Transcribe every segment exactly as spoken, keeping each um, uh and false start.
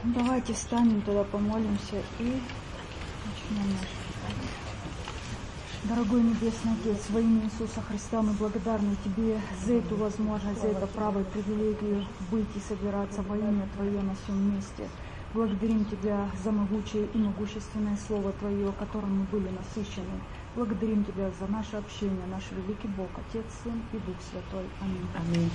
Давайте встанем, тогда помолимся и начнем наш читание. Дорогой Небесный Отец, во имя Иисуса Христа мы благодарны Тебе за эту возможность, за это право и привилегию быть и собираться во имя Твое на всем месте. Благодарим Тебя за могучее и могущественное Слово Твое, которым мы были насыщены. Благодарим Тебя за наше общение, наш великий Бог, Отец, Сын и Дух Святой. Аминь. Аминь.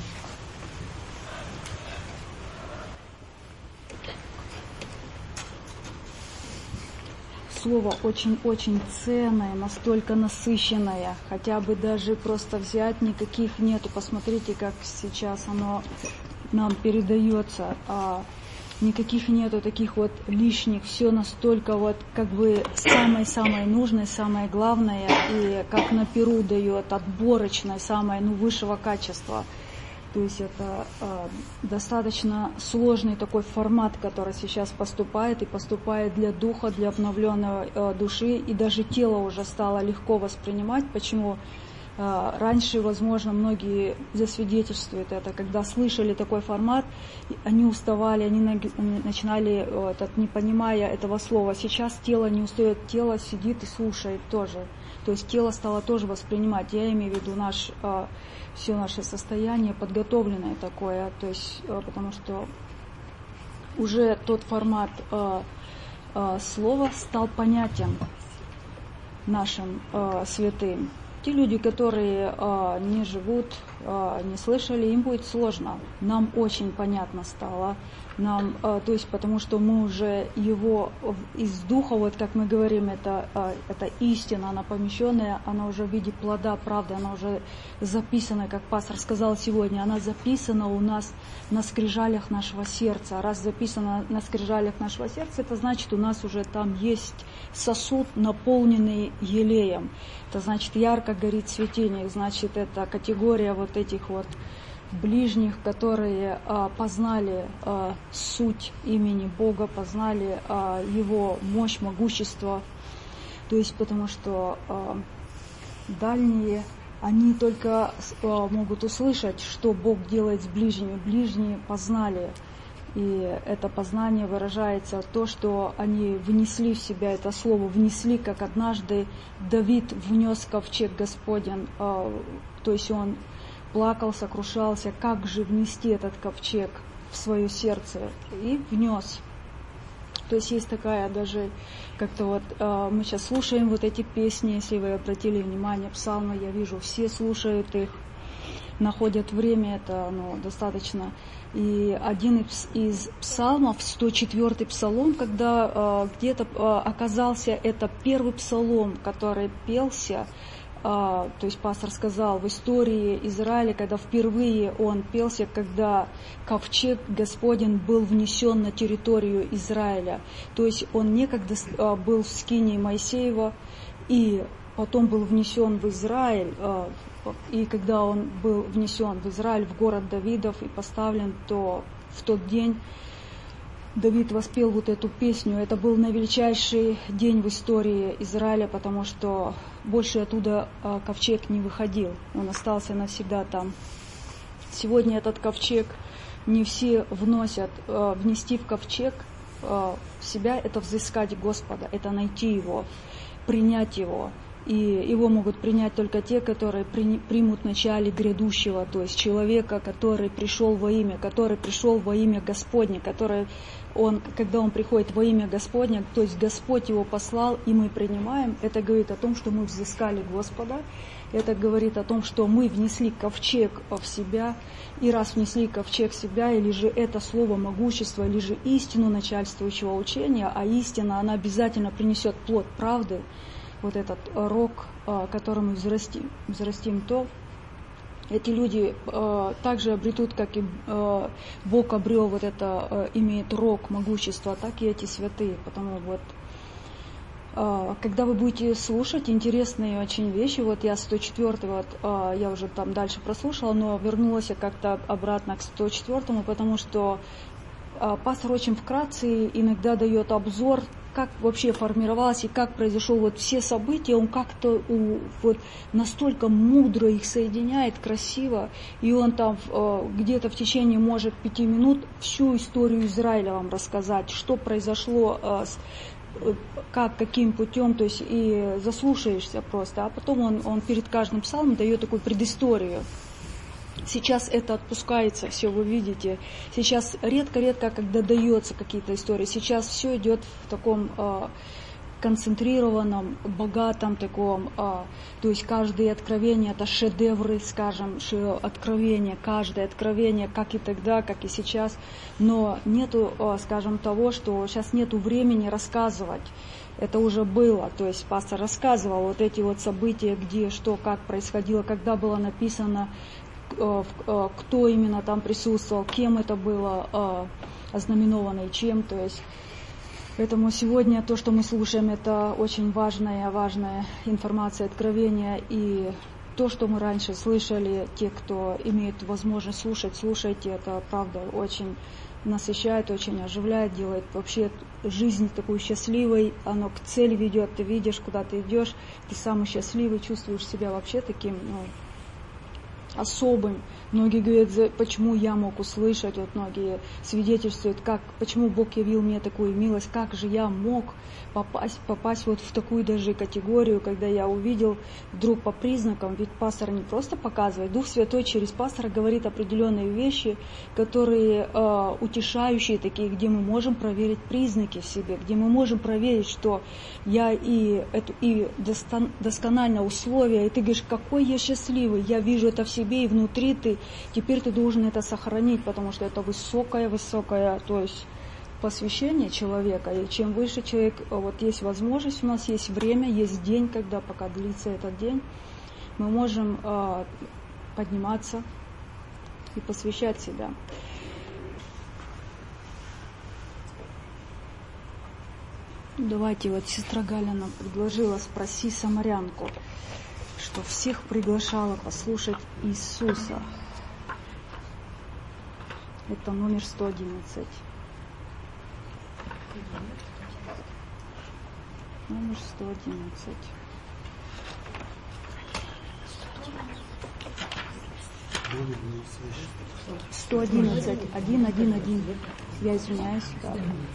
Слово очень-очень ценное, настолько насыщенное, хотя бы даже просто взять, никаких нету. Посмотрите, как сейчас оно нам передается. А, никаких нету таких вот лишних, все настолько вот как бы самое-самое нужное, самое главное, и как на перу дает, отборочное, самое ну, высшего качества. То есть это э, достаточно сложный такой формат, который сейчас поступает, и поступает для духа, для обновленной э, души, и даже тело уже стало легко воспринимать. Почему? Э, раньше, возможно, многие засвидетельствуют это, когда слышали такой формат, они уставали, они начинали, э, этот, не понимая этого слова. Сейчас тело не устает, тело сидит и слушает тоже. То есть тело стало тоже воспринимать. Я имею в виду наш... Э, все наше состояние подготовленное такое, то есть, потому что уже тот формат э, э, слова стал понятен нашим э, святым. Те люди, которые э, не живут, э, не слышали, им будет сложно. Нам очень понятно стало. Нам, э, то есть, потому что мы уже его из духа, вот как мы говорим, это, э, это истина, она помещенная, она уже в виде плода правды, она уже записана, как пастор сказал сегодня, она записана у нас на скрижалях нашего сердца. Раз записана на скрижалях нашего сердца, это значит, у нас уже там есть сосуд, наполненный елеем. Это значит, ярко горит светильник, значит, это категория вот этих вот ближних, которые а, познали а, суть имени Бога, познали а, Его мощь, могущество. То есть, потому что а, дальние, они только а, могут услышать, что Бог делает с ближними. Ближние познали. И это познание выражается то, что они внесли в себя это слово, внесли, как однажды Давид внес ковчег Господень, а, то есть он плакал, сокрушался, как же внести этот ковчег в свое сердце, и внес. То есть есть такая даже, как-то вот, э, мы сейчас слушаем вот эти песни, если вы обратили внимание, псалмы, я вижу, все слушают их, находят время, это ну, достаточно. И один из псалмов, сто четвёртый псалом, когда э, где-то э, оказался, это первый псалом, который пелся, Uh, то есть пастор сказал, в истории Израиля, когда впервые он пелся, когда ковчег Господень был внесен на территорию Израиля. То есть он некогда uh, был в скинии Моисеева, и потом был внесен в Израиль, uh, и когда он был внесен в Израиль, в город Давидов и поставлен, то в тот день Давид воспел вот эту песню. Это был наивеличайший день в истории Израиля, потому что больше оттуда а, ковчег не выходил. Он остался навсегда там. Сегодня этот ковчег не все вносят. А, внести в ковчег а, в себя — это взыскать Господа, это найти Его, принять Его. И его могут принять только те, которые примут начале грядущего, то есть человека, который пришел во имя, который пришел во имя Господне, который он, когда он приходит во имя Господне, то есть Господь его послал, и мы принимаем, это говорит о том, что мы взыскали Господа, это говорит о том, что мы внесли ковчег в себя, и раз внесли ковчег в себя, или же это слово могущества, или же истину начальствующего учения, а истина, она обязательно принесет плод правды, вот этот рог, который мы взрастим, взрастим, то эти люди э, также обретут, как и э, Бог обрел вот это, э, имеет рог могущества, так и эти святые. Потому вот, э, когда вы будете слушать интересные очень вещи, вот я сто четвёртый, вот, э, я уже там дальше прослушала, но вернулась я как-то обратно к сто четвёртому, потому что э, пастор очень вкратце иногда дает обзор, как вообще формировалось и как произошло вот все события, он как-то вот настолько мудро их соединяет, красиво, и он там где-то в течение, может, пяти минут всю историю Израиля вам рассказать, что произошло, как, каким путем, то есть и заслушаешься просто, а потом он, он перед каждым псалмом дает такую предысторию. Сейчас это отпускается, все вы видите. Сейчас редко-редко, когда дается какие-то истории. Сейчас все идет в таком э, концентрированном, богатом таком. Э, то есть каждое откровение это шедевры, скажем, откровение, каждое откровение, как и тогда, как и сейчас. Но нету, э, скажем, того, что сейчас нету времени рассказывать. Это уже было, то есть пастор рассказывал вот эти вот события, где, что, как происходило, когда было написано, кто именно там присутствовал, кем это было ознаменовано и чем. То есть, поэтому сегодня то, что мы слушаем, это очень важная, важная информация, откровение. И то, что мы раньше слышали, те, кто имеет возможность слушать, слушайте, это правда очень насыщает, очень оживляет, делает вообще жизнь такой счастливой, оно к цели ведет, ты видишь, куда ты идешь, ты самый счастливый, чувствуешь себя вообще таким, ну, особым. Многие говорят, почему я мог услышать, вот многие свидетельствуют, как, почему Бог явил мне такую милость, как же я мог попасть, попасть вот в такую даже категорию, когда я увидел вдруг по признакам, ведь пастор не просто показывает, Дух Святой через пастора говорит определенные вещи, которые э, утешающие такие, где мы можем проверить признаки в себе, где мы можем проверить, что я и, это, и достан, досконально условия, и ты говоришь, какой я счастливый, я вижу это в себе, и внутри ты, теперь ты должен это сохранить, потому что это высокое-высокое, то есть посвящение человека, и чем выше человек, вот есть возможность, у нас есть время, есть день, когда пока длится этот день, мы можем э, подниматься и посвящать себя. Давайте, вот сестра Галя нам предложила «Спроси самарянку», что всех приглашала послушать Иисуса. Это номер сто одиннадцать. Номер сто одиннадцать. сто одиннадцать. один, один, один. Я извиняюсь. Да.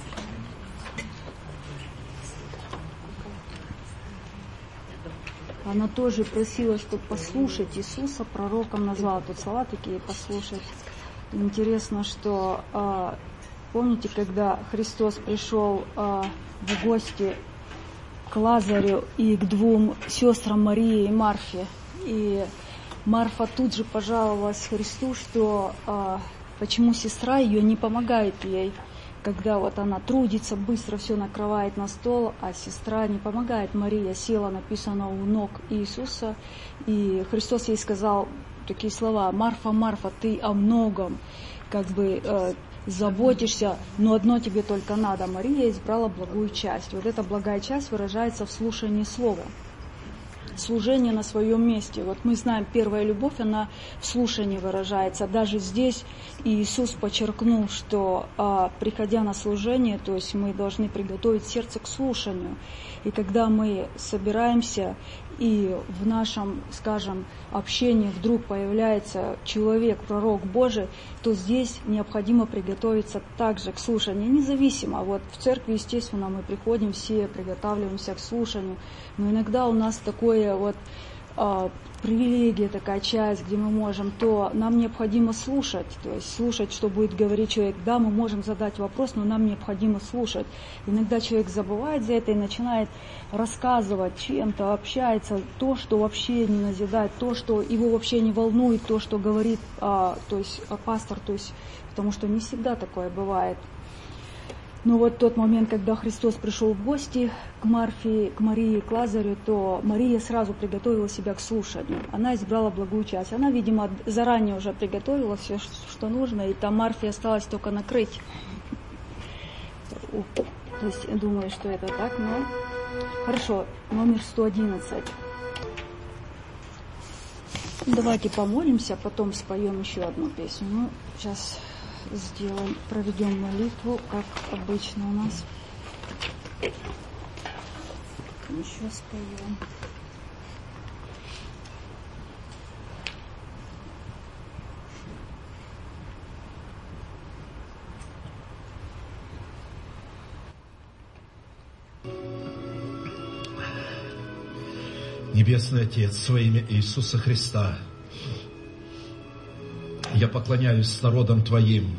Она тоже просила, чтобы послушать Иисуса, пророком назвала тут слова такие, послушать. Интересно, что помните, когда Христос пришел в гости к Лазарю и к двум сестрам Марии и Марфе, и Марфа тут же пожаловалась Христу, что почему сестра ее не помогает ей, когда вот она трудится, быстро все накрывает на стол, а сестра не помогает. Мария села, написано у ног Иисуса, и Христос ей сказал такие слова: «Марфа, Марфа, ты о многом как бы э, заботишься, но одно тебе только надо». Мария избрала благую часть. Вот эта благая часть выражается в слушании слова. Служение на своем месте. Вот мы знаем, первая любовь, она в слушании выражается. Даже здесь Иисус подчеркнул, что а, приходя на служение, то есть мы должны приготовить сердце к слушанию. И когда мы собираемся, и в нашем, скажем, общении вдруг появляется человек, пророк Божий, то здесь необходимо приготовиться также к слушанию. Независимо, вот в церкви, естественно, мы приходим, все приготавливаемся к слушанию, но иногда у нас такое вот э, привилегия, такая часть, где мы можем, то нам необходимо слушать, то есть слушать, что будет говорить человек. Да, мы можем задать вопрос, но нам необходимо слушать. Иногда человек забывает за это и начинает рассказывать чем-то, общается, то, что вообще не назидает, то, что его вообще не волнует, то, что говорит а, то есть, а пастор, то есть, потому что не всегда такое бывает. Но вот тот момент, когда Христос пришел в гости к Марфе, к Марии, к Лазарю, то Мария сразу приготовила себя к слушанию. Она избрала благую часть. Она, видимо, заранее уже приготовила все, что нужно, и там Марфе осталось только накрыть. То есть, думаю, что это так, но... Хорошо, номер сто одиннадцать. Давайте помолимся, потом споем еще одну песню. Ну, сейчас сделаем, проведем молитву, как обычно у нас. Еще споем. Небесный Отец, во имя Иисуса Христа, я поклоняюсь народом Твоим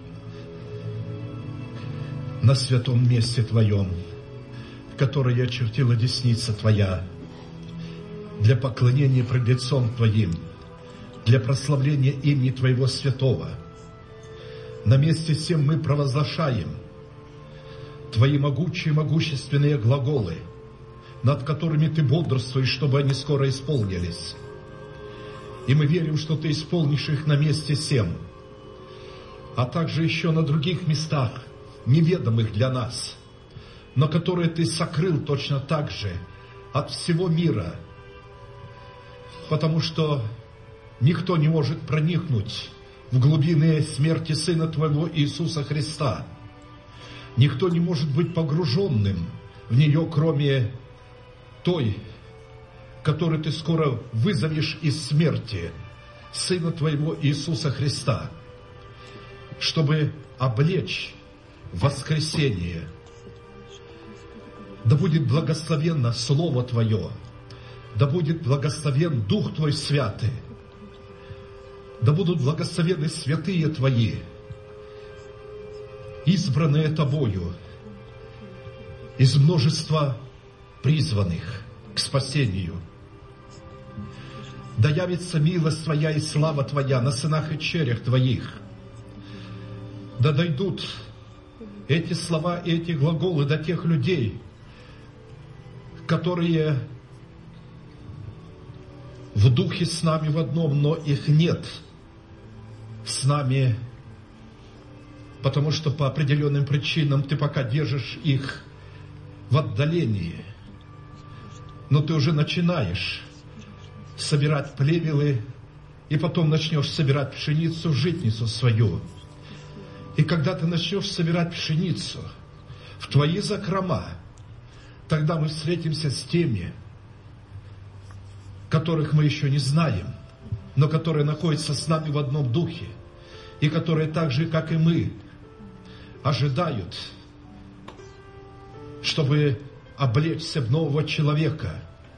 на святом месте Твоем, которое очертила десница Твоя, для поклонения пред лицом Твоим, для прославления имени Твоего святого. На месте всем мы провозглашаем Твои могучие, могущественные глаголы, над которыми Ты бодрствуешь, чтобы они скоро исполнились. И мы верим, что Ты исполнишь их на месте сем, а также еще на других местах, неведомых для нас, но которые Ты сокрыл точно так же от всего мира, потому что никто не может проникнуть в глубины смерти Сына Твоего Иисуса Христа. Никто не может быть погруженным в нее, кроме той, которую Ты скоро вызовешь из смерти, Сына Твоего Иисуса Христа, чтобы облечь воскресение. Да будет благословенно Слово Твое, да будет благословен Дух Твой Святый, да будут благословены святые Твои, избранные Тобою из множества призванных к спасению. Да явится милость Твоя и слава Твоя на сынах и черях Твоих. Да дойдут эти слова и эти глаголы до тех людей, которые в духе с нами в одном, но их нет с нами, потому что по определенным причинам Ты пока держишь их в отдалении. Но Ты уже начинаешь собирать плевелы, и потом начнешь собирать пшеницу в житницу свою. И когда Ты начнешь собирать пшеницу в Твои закрома, тогда мы встретимся с теми, которых мы еще не знаем, но которые находятся с нами в одном духе, и которые так же, как и мы, ожидают, чтобы облечься в нового человека.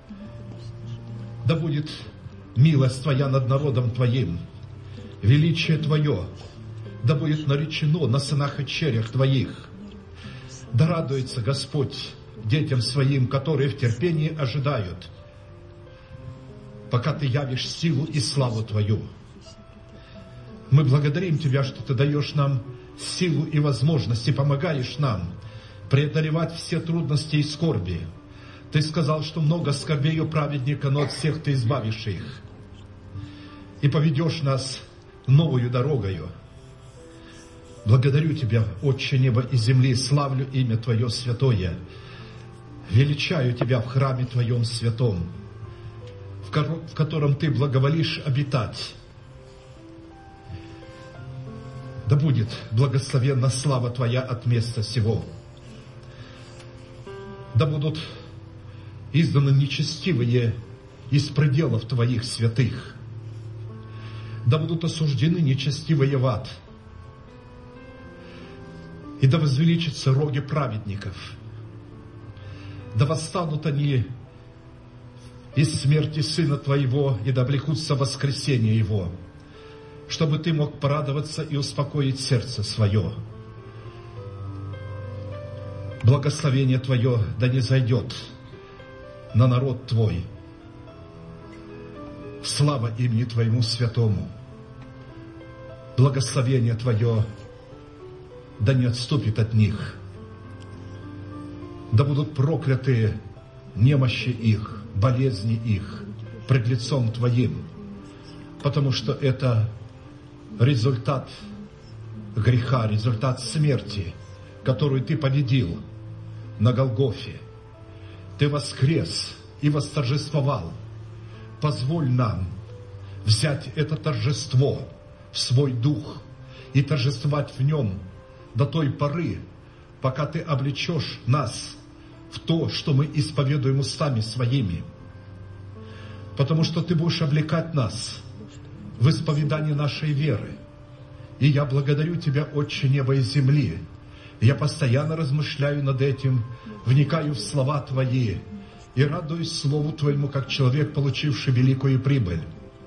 Да будет милость Твоя над народом Твоим, величие Твое, да будет наречено на сынах и черях Твоих. Да радуется Господь детям Своим, которые в терпении ожидают, пока Ты явишь силу и славу Твою. Мы благодарим Тебя, что Ты даешь нам силу и возможности, помогаешь нам преодолевать все трудности и скорби. Ты сказал, что много скорбей у праведника, но от всех Ты избавишь их. И поведешь нас новою дорогою. Благодарю Тебя, Отче неба и земли, славлю имя Твое святое. Величаю Тебя в храме Твоем святом, в котором Ты благоволишь обитать. Да будет благословенна слава Твоя от места сего. Да будут изданы нечестивые из пределов Твоих святых. Да будут осуждены нечестивые в ад. И да возвеличатся роги праведников. Да восстанут они из смерти Сына Твоего, и да облекутся в воскресение Его, чтобы Ты мог порадоваться и успокоить сердце свое. Благословение Твое да не зайдет на народ Твой. Слава имени Твоему святому. Благословение Твое да не отступит от них. Да будут прокляты немощи их, болезни их пред лицом Твоим, потому что это результат греха, результат смерти, которую Ты победил на Голгофе. Ты воскрес и восторжествовал. Позволь нам взять это торжество в свой дух и торжествовать в нем до той поры, пока Ты облечешь нас в то, что мы исповедуем устами своими. Потому что Ты будешь облекать нас в исповедании нашей веры. И я благодарю Тебя, Отче неба и земли. Я постоянно размышляю над этим, вникаю в слова Твои и радуюсь Слову Твоему, как человек, получивший великую прибыль.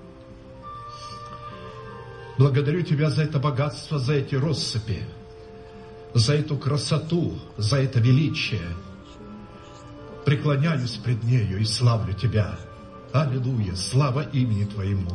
Благодарю Тебя за это богатство, за эти россыпи, за эту красоту, за это величие. Преклоняюсь пред нею и славлю Тебя. Аллилуйя! Слава имени Твоему!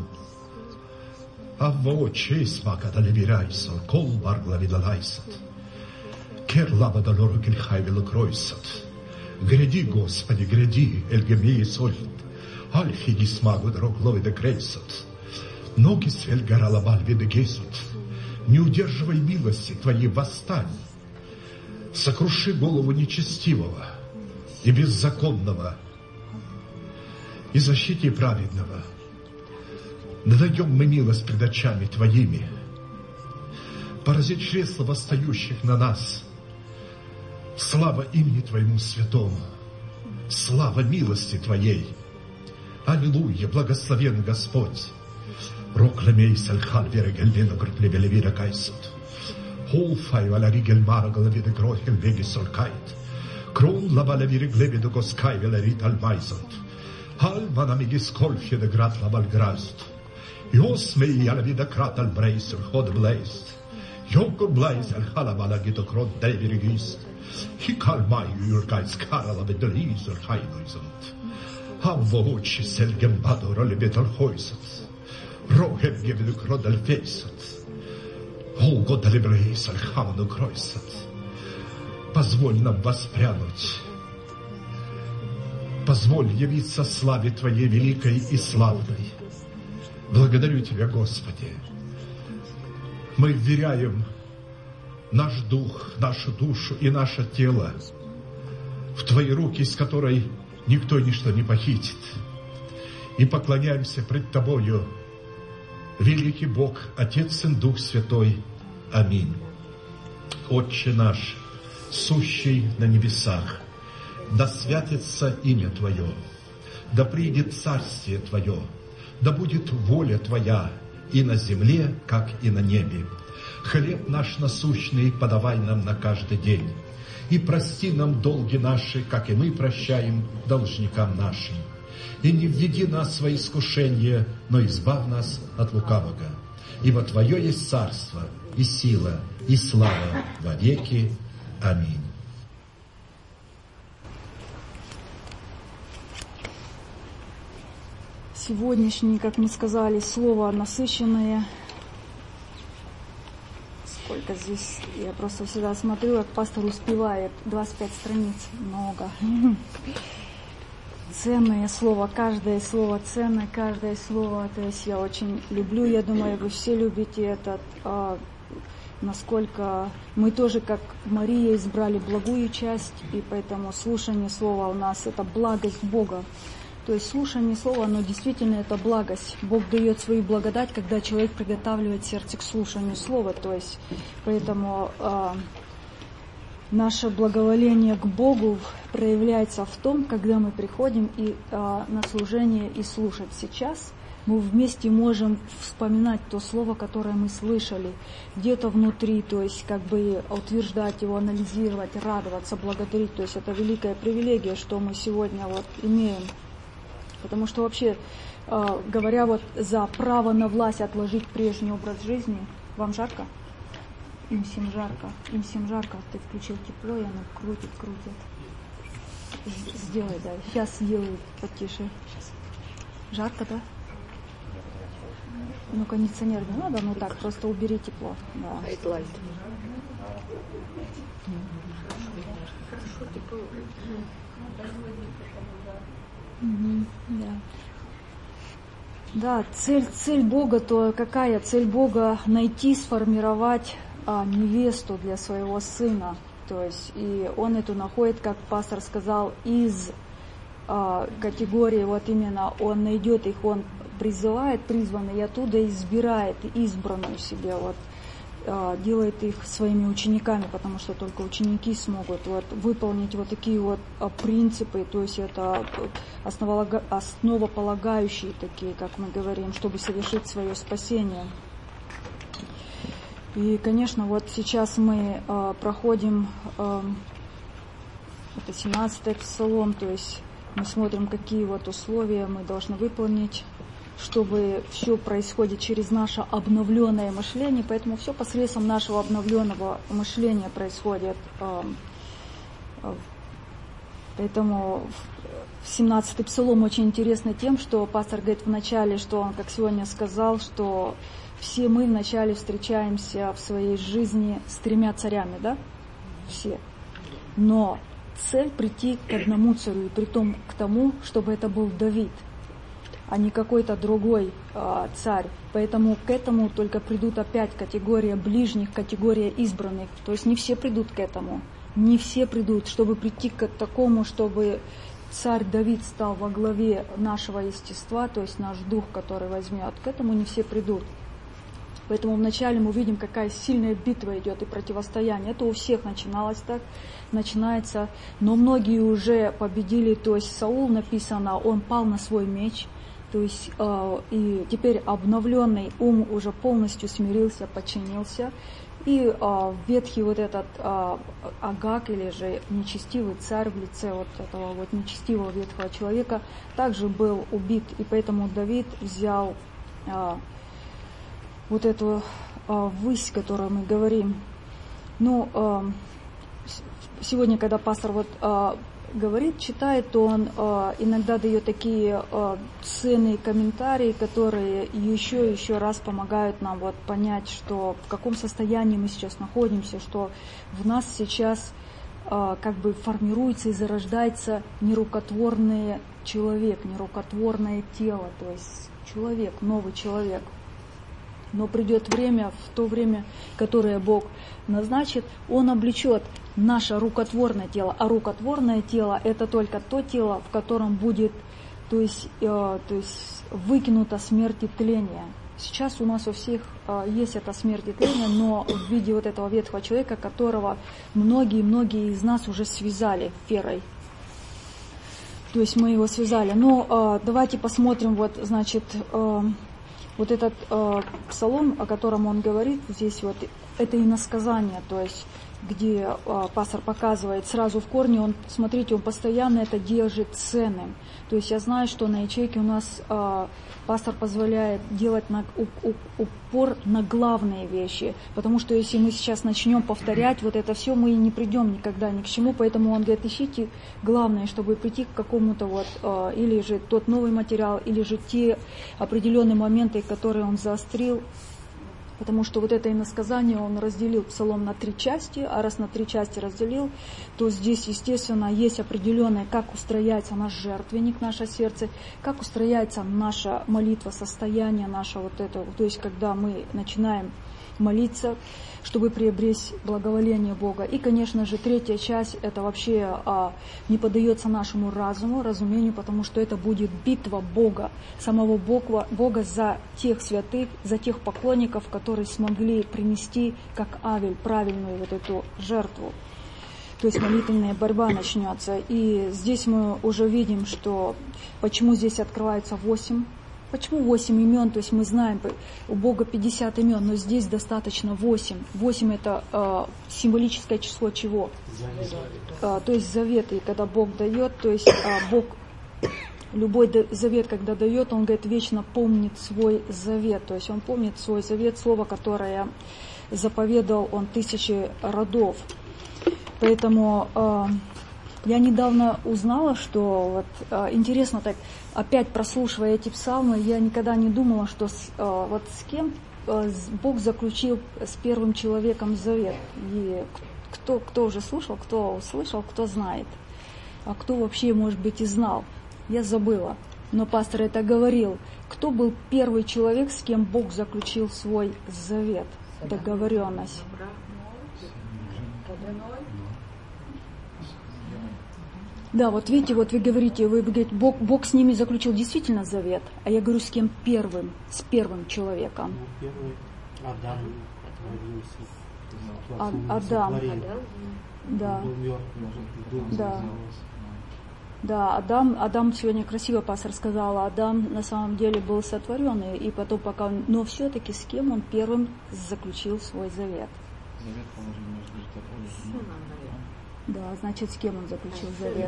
Авво честь мака далебирайсо, кол баргла видалайсот. Кер лаба далору гельхай велокройсот. Гряди, Господи, гряди, эльгемии сольт. Альхиди смагу дорог лови де крейсот. Ноги свель гора лабаль виде гейсот. Не удерживай милости Твоей, восстань. Сокруши голову нечестивого и беззаконного, и защити праведного. Да найдем мы милость пред очами Твоими. Порази чресла восстающих на нас. Слава имени Твоему святому. Слава милости Твоей. Аллилуйя, благословен Господь. Рокламей сальхал вера гельвена грплебеле вира кайсут. Холфай валяри гельмара головида грохел веги солкайт. Крон лабаля вири глебида госкай веларит альмайсут. Алмана мигис кольфе де град лабаль гразут. Йосмей яла вида крат альбрейсер ход блейст. Йокор блейз альхалабала гидокрот дейвиригист. Хикалмай юркайс карала беделизер хайнойзент. Аввоочи сельгембадо ролебетал хойсат. Рогем гевелюк родаль фейсат. Олго далебрейс альхаману кройсат. Позволь нам воспрянуть. Позволь явиться славе Твоей великой и славной. Благодарю Тебя, Господи. Мы вверяем наш дух, нашу душу и наше тело в Твои руки, из которой никто и ничто не похитит. И поклоняемся пред Тобою, великий Бог, Отец, Сын, Дух Святой. Аминь. Отче наш, сущий на небесах, да святится имя Твое, да придет царствие Твое, да будет воля Твоя и на земле, как и на небе. Хлеб наш насущный подавай нам на каждый день, и прости нам долги наши, как и мы прощаем должникам нашим. И не введи нас во искушение, но избавь нас от лукавого. Ибо Твое есть царство, и сила, и слава во веки. Аминь. Сегодняшнее, как мы сказали, слово насыщенное. Сколько здесь, я просто всегда смотрю, как пастор успевает, двадцать пять страниц, много. Ценное слово, каждое слово ценное, каждое слово, то есть я очень люблю, я думаю, вы все любите это, а, насколько мы тоже, как Мария, избрали благую часть, и поэтому слушание слова у нас это благость Бога. То есть слушание слова, оно действительно это благость. Бог дает свою благодать, когда человек приготавливает сердце к слушанию слова. То есть, поэтому э, наше благоволение к Богу проявляется в том, когда мы приходим и, э, на служение и слушать. Сейчас мы вместе можем вспоминать то слово, которое мы слышали, где-то внутри, то есть как бы утверждать его, анализировать, радоваться, благодарить. То есть это великая привилегия, что мы сегодня вот имеем. Потому что вообще, э, говоря вот за право на власть отложить прежний образ жизни, вам жарко? Им всем жарко, им всем жарко. Ты включил тепло, и оно крутит, крутит. Сделай, да. Сейчас сделаю потише. Жарко, да? Ну, кондиционер не надо, ну так, просто убери тепло. Да. Хайтлайт. Угу, да. Да, цель, цель Бога, то какая? Цель Бога найти, сформировать а, невесту для своего сына. То есть, и он эту находит, как пастор сказал, из а, категории, вот именно он найдет их, он призывает призванный, и оттуда избирает избранную себе. Вот. делает их своими учениками, потому что только ученики смогут вот выполнить вот такие вот принципы, то есть это основополагающие такие, как мы говорим, чтобы совершить свое спасение. И, конечно, вот сейчас мы э, проходим э, это семнадцатый псалом, то есть мы смотрим, какие вот условия мы должны выполнить, чтобы все происходит через наше обновленное мышление, поэтому все посредством нашего обновленного мышления происходит. Э, э, поэтому семнадцатый псалом очень интересный тем, что пастор говорит вначале, что он, как сегодня сказал, что все мы вначале встречаемся в своей жизни с тремя царями, да? Все. Но цель прийти к одному царю, и притом к тому, чтобы это был Давид, а не какой-то другой э, царь. Поэтому к этому только придут опять категория ближних, категория избранных. То есть не все придут к этому. Не все придут, чтобы прийти к такому, чтобы царь Давид стал во главе нашего естества, то есть наш дух, который возьмет. К этому не все придут. Поэтому вначале мы видим, какая сильная битва идет и противостояние. Это у всех начиналось так, начинается. Но многие уже победили, то есть Саул, написано, он пал на свой меч. То есть э, и теперь обновленный ум уже полностью смирился, подчинился. И э, ветхий вот этот э, Агаг, или же нечестивый царь в лице вот этого вот нечестивого ветхого человека, также был убит. И поэтому Давид взял э, вот эту э, высь, о которой мы говорим. Ну, э, сегодня, когда пастор вот э, говорит, читает, то он э, иногда дает такие э, ценные комментарии, которые еще еще раз помогают нам вот понять, что в каком состоянии мы сейчас находимся, что в нас сейчас э, как бы формируется и зарождается нерукотворный человек, нерукотворное тело, то есть человек, новый человек. Но придет время, в то время, которое Бог назначит, Он облечет наше рукотворное тело. А рукотворное тело – это только то тело, в котором будет, то есть, э, то есть выкинута смерть и тление. Сейчас у нас у всех э, есть эта смерть и тление, но в виде вот этого ветхого человека, которого многие-многие из нас уже связали верой. То есть мы его связали. Но э, давайте посмотрим, вот, значит, э, вот этот э, псалом, о котором он говорит, здесь вот, это иносказание, то есть, где э, пастор показывает сразу в корне, он, смотрите, он постоянно это держит ценным. То есть я знаю, что на ячейке у нас э, пастор позволяет делать на, у, у, упор на главные вещи, потому что если мы сейчас начнем повторять вот это все, мы не придем никогда ни к чему, поэтому он говорит, ищите главное, чтобы прийти к какому-то вот, э, или же тот новый материал, или же те определенные моменты, которые он заострил. Потому что вот это иносказание он разделил псалом на три части, а раз на три части разделил, то здесь, естественно, есть определенное, как устрояется наш жертвенник, наше сердце, как устрояется наша молитва, состояние наше вот это, то есть когда мы начинаем молиться, чтобы приобрести благоволение Бога. И, конечно же, третья часть, это вообще а, не поддается нашему разуму, разумению, потому что это будет битва Бога, самого Бога, Бога за тех святых, за тех поклонников, которые смогли принести, как Авель, правильную вот эту жертву. То есть молитвенная борьба начнется. И здесь мы уже видим, что почему здесь открывается восемь. Почему восемь имен? То есть мы знаем, у Бога пятьдесят имен, но здесь достаточно восемь. восемь это э, символическое число чего? Э, то есть завет. И когда Бог дает, то есть э, Бог, любой завет, когда дает, Он, говорит, вечно помнит свой завет. То есть Он помнит свой завет, слово, которое заповедал Он тысячи родов. Поэтому э, я недавно узнала, что вот, э, интересно так, опять прослушивая эти псалмы, я никогда не думала, что с, э, вот с кем э, Бог заключил с первым человеком завет. И кто, кто уже слушал, кто услышал, кто знает. А кто вообще, может быть, и знал. Я забыла. Но пастор это говорил. Кто был первый человек, с кем Бог заключил свой завет, договоренность? Да, вот видите, вот вы говорите, вы говорите, Бог, Бог с ними заключил действительно завет, а я говорю, с кем первым, с первым человеком. Первый Адам, А, Адам. Да. Да. Да, Адам, Адам сегодня красиво пастор сказала, Адам на самом деле был сотворенный, и потом пока он, но все-таки с кем он первым заключил свой завет? Завет положил между тобой и Да, значит, с кем он заключил завет?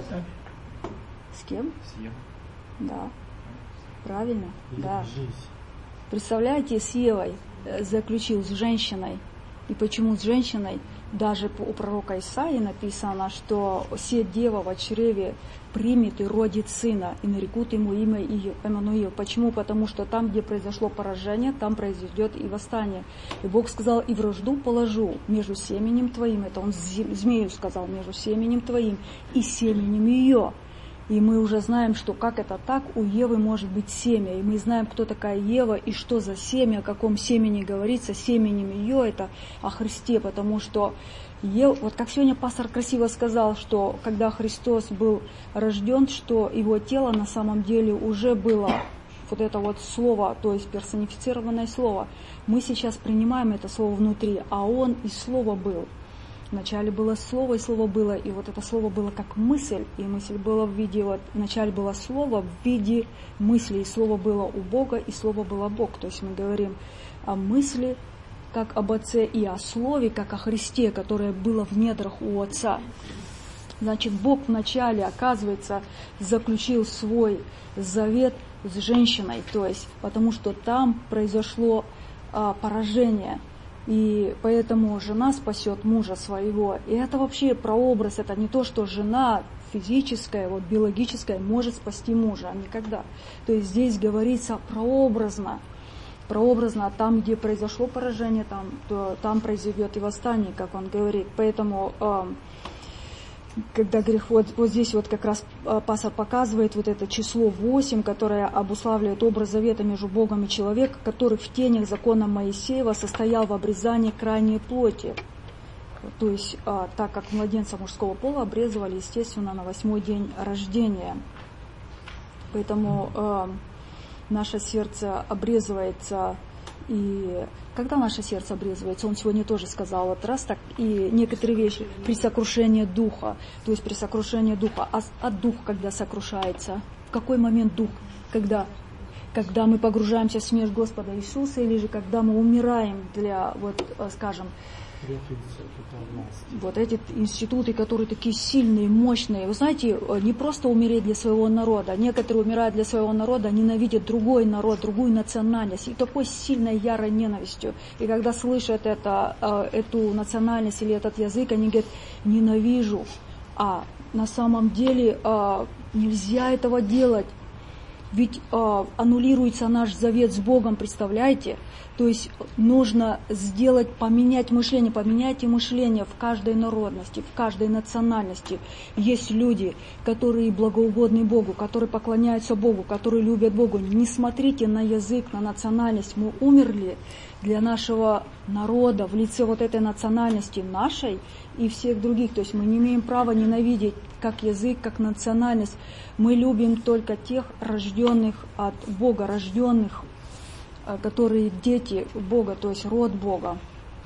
С кем? с Евой. Да. Правильно? Да. Представляете, с Евой заключил с женщиной. И почему с женщиной? Даже у пророка Исаии написано, что «се дева во чреве примет и родит сына, и нарекут ему имя Эммануил». Почему? Потому что там, где произошло поражение, там произойдет и восстание. И Бог сказал: «И вражду положу между семенем твоим». Это он змею сказал: «Между семенем твоим и семенем ее». И мы уже знаем, что как это так, у Евы может быть семя. И мы знаем, кто такая Ева и что за семя, о каком семени говорится. Семенем ее это о Христе, потому что Ева, вот как сегодня пастор красиво сказал, что когда Христос был рожден, что его тело на самом деле уже было вот это вот слово, то есть персонифицированное слово. Мы сейчас принимаем это слово внутри, а он и слово был. Вначале было слово, и слово было, и вот это слово было как мысль, и мысль была в виде, вот, вначале было слово в виде мысли, и слово было у Бога, и слово было Бог. То есть мы говорим о мысли, как об Отце, и о слове, как о Христе, которое было в недрах у Отца. Значит, Бог вначале, оказывается, заключил свой завет с женщиной, то есть, потому что там произошло а, поражение. И поэтому жена спасет мужа своего. И это вообще прообраз, это не то, что жена физическая, вот биологическая может спасти мужа, никогда. То есть здесь говорится прообразно. Прообразно, там, где произошло поражение, там, то, там произойдет и восстание, как он говорит. Поэтому, э, когда грех, вот, вот здесь вот как раз пастор показывает вот это число восемь, которое обуславливает образ завета между Богом и человеком, который в тенях закона Моисеева состоял в обрезании крайней плоти. То есть, а, так как младенца мужского пола обрезывали, естественно, на восьмой день рождения. Поэтому а, наше сердце обрезывается. И когда наше сердце обрезывается, он сегодня тоже сказал, вот раз так, и некоторые вещи при сокрушении духа, то есть при сокрушении духа, а, а дух когда сокрушается? В какой момент дух? Когда? Когда мы погружаемся в смерть Господа Иисуса, или же когда мы умираем для, вот, скажем, вот эти институты, которые такие сильные, мощные. Вы знаете, не просто умереть для своего народа. Некоторые умирают для своего народа, ненавидят другой народ, другую национальность. И такой сильной, ярой ненавистью. И когда слышат это, эту национальность или этот язык, они говорят: ненавижу. А на самом деле нельзя этого делать. Ведь э, аннулируется наш завет с Богом, представляете? То есть нужно сделать, поменять мышление. Поменяйте мышление в каждой народности, в каждой национальности. Есть люди, которые благоугодны Богу, которые поклоняются Богу, которые любят Богу. Не смотрите на язык, на национальность. Мы умерли для нашего народа в лице вот этой национальности нашей и всех других. То есть мы не имеем права ненавидеть как язык, как национальность. Мы любим только тех рожденных от Бога, рожденных, которые дети Бога, то есть род Бога.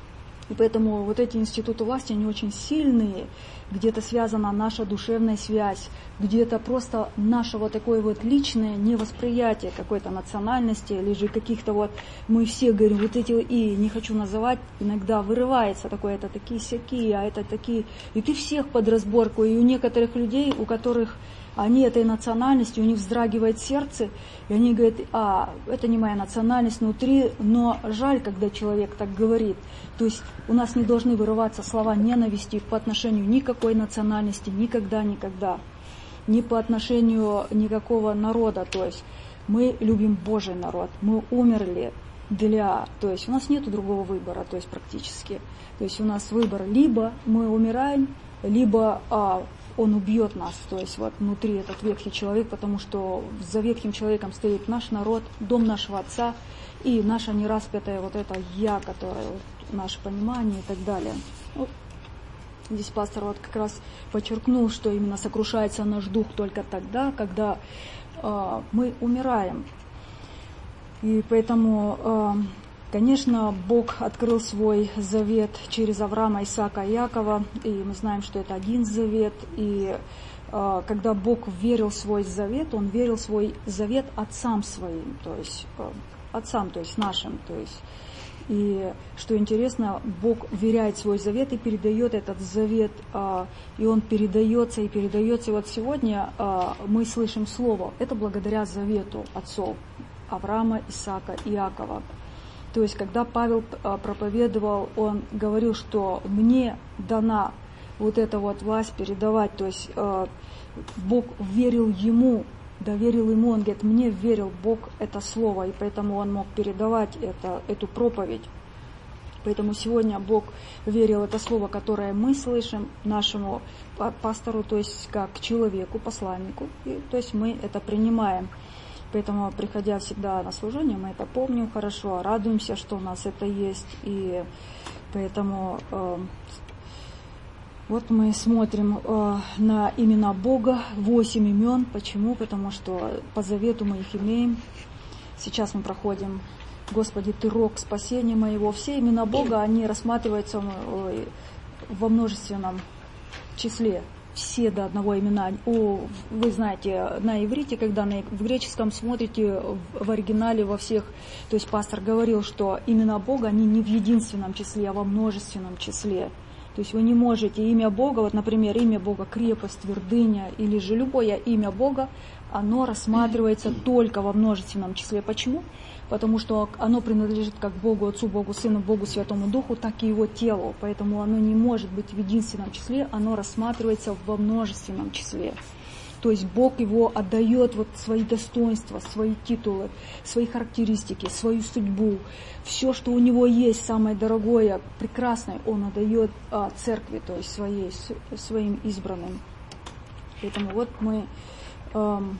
И поэтому вот эти институты власти, они очень сильные. Где-то связана наша душевная связь, где-то просто наше вот такое вот личное невосприятие какой-то национальности, или же каких-то вот, мы все говорим, вот эти, и не хочу называть, иногда вырывается такое, это такие-сякие, а это такие, и ты всех под разборку, и у некоторых людей, у которых они этой национальности, у них вздрагивает сердце, и они говорят: а, это не моя национальность внутри, но жаль, когда человек так говорит. То есть у нас не должны вырываться слова ненависти по отношению никакой национальности, никогда, никогда, ни по отношению никакого народа. То есть мы любим Божий народ, мы умерли для, то есть у нас нет другого выбора, то есть практически. То есть у нас выбор: либо мы умираем, либо а, он убьет нас, то есть вот внутри этот ветхий человек, потому что за ветхим человеком стоит наш народ, дом нашего Отца и наше нераспятое вот это «я», которое вот, наше понимание и так далее. Вот. Здесь пастор вот как раз подчеркнул, что именно сокрушается наш дух только тогда, когда э, мы умираем. И поэтому э, Конечно, Бог открыл свой завет через Авраама, Исаака и Иакова, и мы знаем, что это один завет, и э, когда Бог верил в свой завет, Он верил в свой завет отцам своим, то есть э, отцам, то есть нашим, то есть. И что интересно, Бог веряет свой завет и передает этот завет, э, и он передается и передается. И вот сегодня э, мы слышим слово, это благодаря завету отцов Авраама, Исаака и Иакова. То есть, когда Павел проповедовал, он говорил, что мне дана вот эта вот власть передавать, то есть э, Бог верил ему, доверил ему, он говорит, мне верил Бог это слово, и поэтому он мог передавать это, эту проповедь. Поэтому сегодня Бог верил это слово, которое мы слышим нашему пастору, то есть как человеку, посланнику, и, то есть мы это принимаем. Поэтому, приходя всегда на служение, мы это помним хорошо, радуемся, что у нас это есть. И поэтому э, вот мы смотрим э, на имена Бога, восемь имен. Почему? Потому что по завету мы их имеем. Сейчас мы проходим «Господи, Ты рог спасения моего». Все имена Бога, они рассматриваются э, во множественном числе. Все до одного имена. О, вы знаете, на иврите, когда на, в греческом смотрите в, в оригинале во всех, то есть пастор говорил, что имена Бога, они не в единственном числе, а во множественном числе. То есть вы не можете имя Бога, вот, например, имя Бога крепость, твердыня, или же любое имя Бога, оно рассматривается только во множественном числе. Почему? Потому что оно принадлежит как Богу Отцу, Богу Сыну, Богу Святому Духу, так и Его телу. Поэтому оно не может быть в единственном числе, оно рассматривается во множественном числе. То есть Бог его отдает вот свои достоинства, свои титулы, свои характеристики, свою судьбу. Все, что у него есть, самое дорогое, прекрасное, он отдает а, церкви, то есть своей, своим избранным. Поэтому вот мы эм,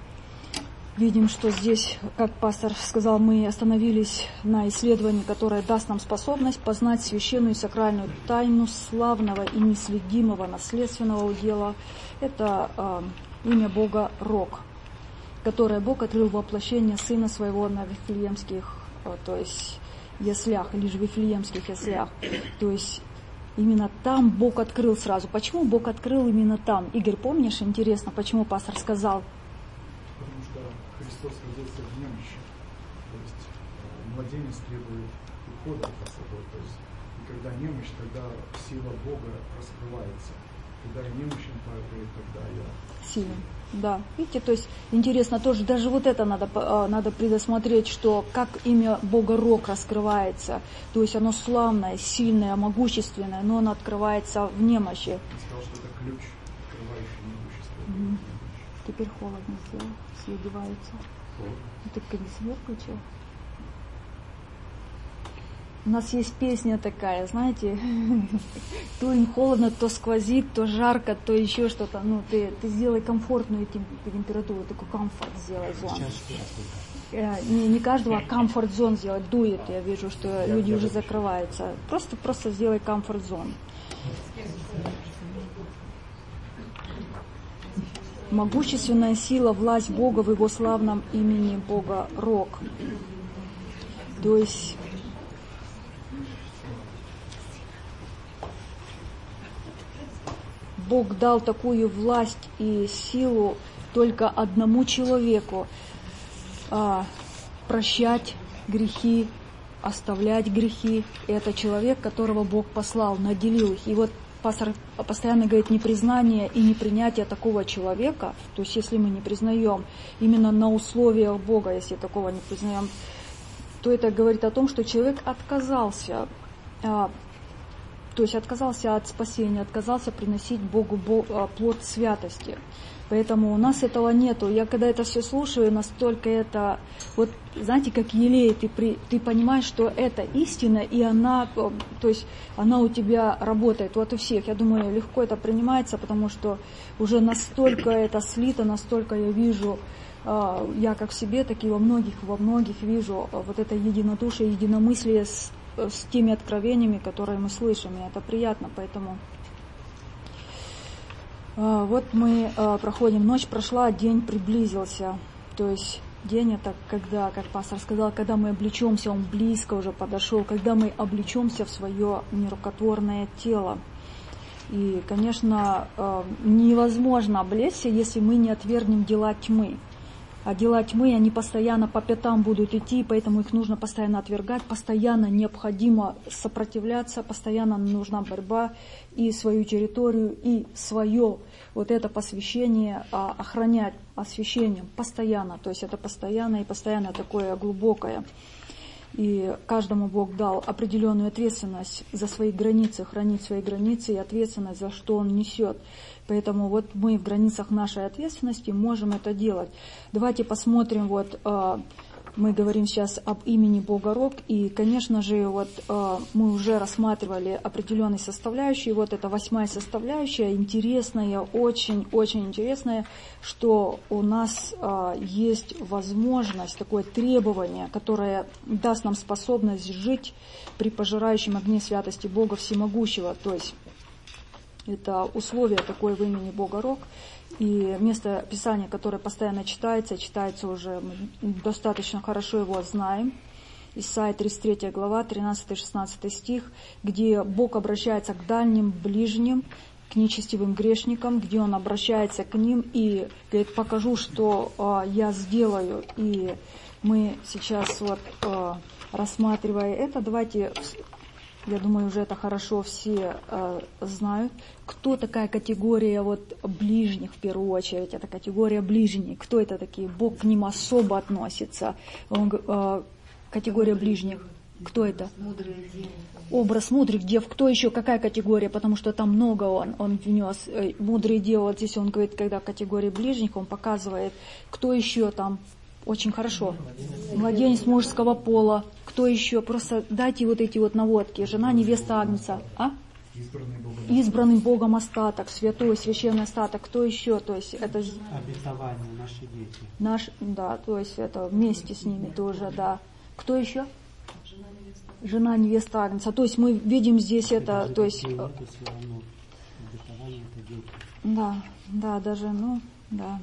видим, что здесь, как пастор сказал, мы остановились на исследовании, которое даст нам способность познать священную и сакральную тайну славного и неследимого наследственного удела. Это э, имя Бога Рог, которое Бог открыл воплощение Сына Своего на Вифлеемских, э, то есть яслях, или же Вифлеемских яслях. То есть именно там Бог открыл сразу. Почему Бог открыл именно там? Игорь, помнишь, интересно, почему пастор сказал? Потому что Христос родился в немощи. То есть младенец требует ухода за собой. То есть, и когда немощь, тогда сила Бога раскрывается. Когда я немощен, тогда я силен. Да, видите, то есть интересно тоже, даже вот это надо, надо предусмотреть, что как имя Бога Рог раскрывается, то есть оно славное, сильное, могущественное, но оно открывается в немощи. Я сказал, что это ключ, открывающий могущество. Mm-hmm. Теперь холодно сделал, все одеваются. Холодно. Ты кондиционер включил? У нас есть песня такая, знаете, то им холодно, то сквозит, то жарко, то еще что-то. Ну, ты, ты сделай комфортную температуру, такой комфорт сделай зон. Не, не каждого, а комфорт-зон сделать, дует, я вижу, что люди уже закрываются. Просто, просто сделай комфорт-зон. Могущественная сила, власть Бога в Его славном имени Бога Рог. То есть Бог дал такую власть и силу только одному человеку а, прощать грехи, оставлять грехи. И это человек, которого Бог послал, наделил их. И вот пастор постоянно говорит, непризнание и непринятие такого человека, то есть если мы не признаем именно на условиях Бога, если такого не признаем, то это говорит о том, что человек отказался, а, то есть отказался от спасения, отказался приносить Богу плод святости. Поэтому у нас этого нету. Я когда это все слушаю, настолько это, вот знаете, как елей, ты, при, ты понимаешь, что это истина, и она, то есть она у тебя работает, вот у всех. Я думаю, легко это принимается, потому что уже настолько это слито, настолько я вижу, я как в себе, так и во многих, во многих вижу вот это единодушие, единомыслие с с теми откровениями, которые мы слышим, и это приятно, поэтому э, вот мы э, проходим, ночь прошла, день приблизился, то есть день, это когда, как пастор сказал, когда мы облечемся, он близко уже подошел, когда мы облечемся в свое нерукотворное тело. И, конечно, невозможно облечься, если мы не отвергнем дела тьмы. А дела тьмы, они постоянно по пятам будут идти, поэтому их нужно постоянно отвергать, постоянно необходимо сопротивляться, постоянно нужна борьба и свою территорию, и свое вот это посвящение охранять освящением постоянно. То есть это постоянно и постоянно такое глубокое. И каждому Бог дал определенную ответственность за свои границы, хранить свои границы и ответственность, за что Он несет. Поэтому вот мы в границах нашей ответственности можем это делать. Давайте посмотрим, вот мы говорим сейчас об имени Бога Рог, и, конечно же, вот мы уже рассматривали определенные составляющие. Вот это восьмая составляющая, интересная, очень-очень интересная, что у нас есть возможность, такое требование, которое даст нам способность жить при пожирающем огне святости Бога Всемогущего. То есть это условие такое в имени Бога Рог. И место Писания, которое постоянно читается, читается уже, мы достаточно хорошо его знаем. Исайя тридцать третья глава, тринадцатый-шестнадцатый стих, где Бог обращается к дальним, ближним, к нечестивым грешникам, где Он обращается к ним и говорит: покажу, что э, я сделаю. И мы сейчас, вот, э, рассматривая это, давайте... Я думаю, уже это хорошо все э, знают. Кто такая категория вот ближних, в первую очередь? Это категория ближних. Кто это такие? Бог к ним особо относится. Он, э, категория ближних. Кто это? Образ мудрых дев. Кто еще? Какая категория? Потому что там много он, он внес. Э, мудрые девы, вот здесь он говорит, когда в категории ближних, он показывает, кто еще там. Очень хорошо. Младенец мужского пола. Кто еще? Просто дайте вот эти вот наводки. Жена, невеста Агнца. А? Избранный Богом, Избранный Богом остаток, святой, священный остаток. Кто еще? То есть это... Обетование, наши дети. Наш, да, то есть это вместе с ними тоже, да. Кто еще? Жена, невеста Агнца. То есть мы видим здесь это, то есть... Да, да, даже, ну, да.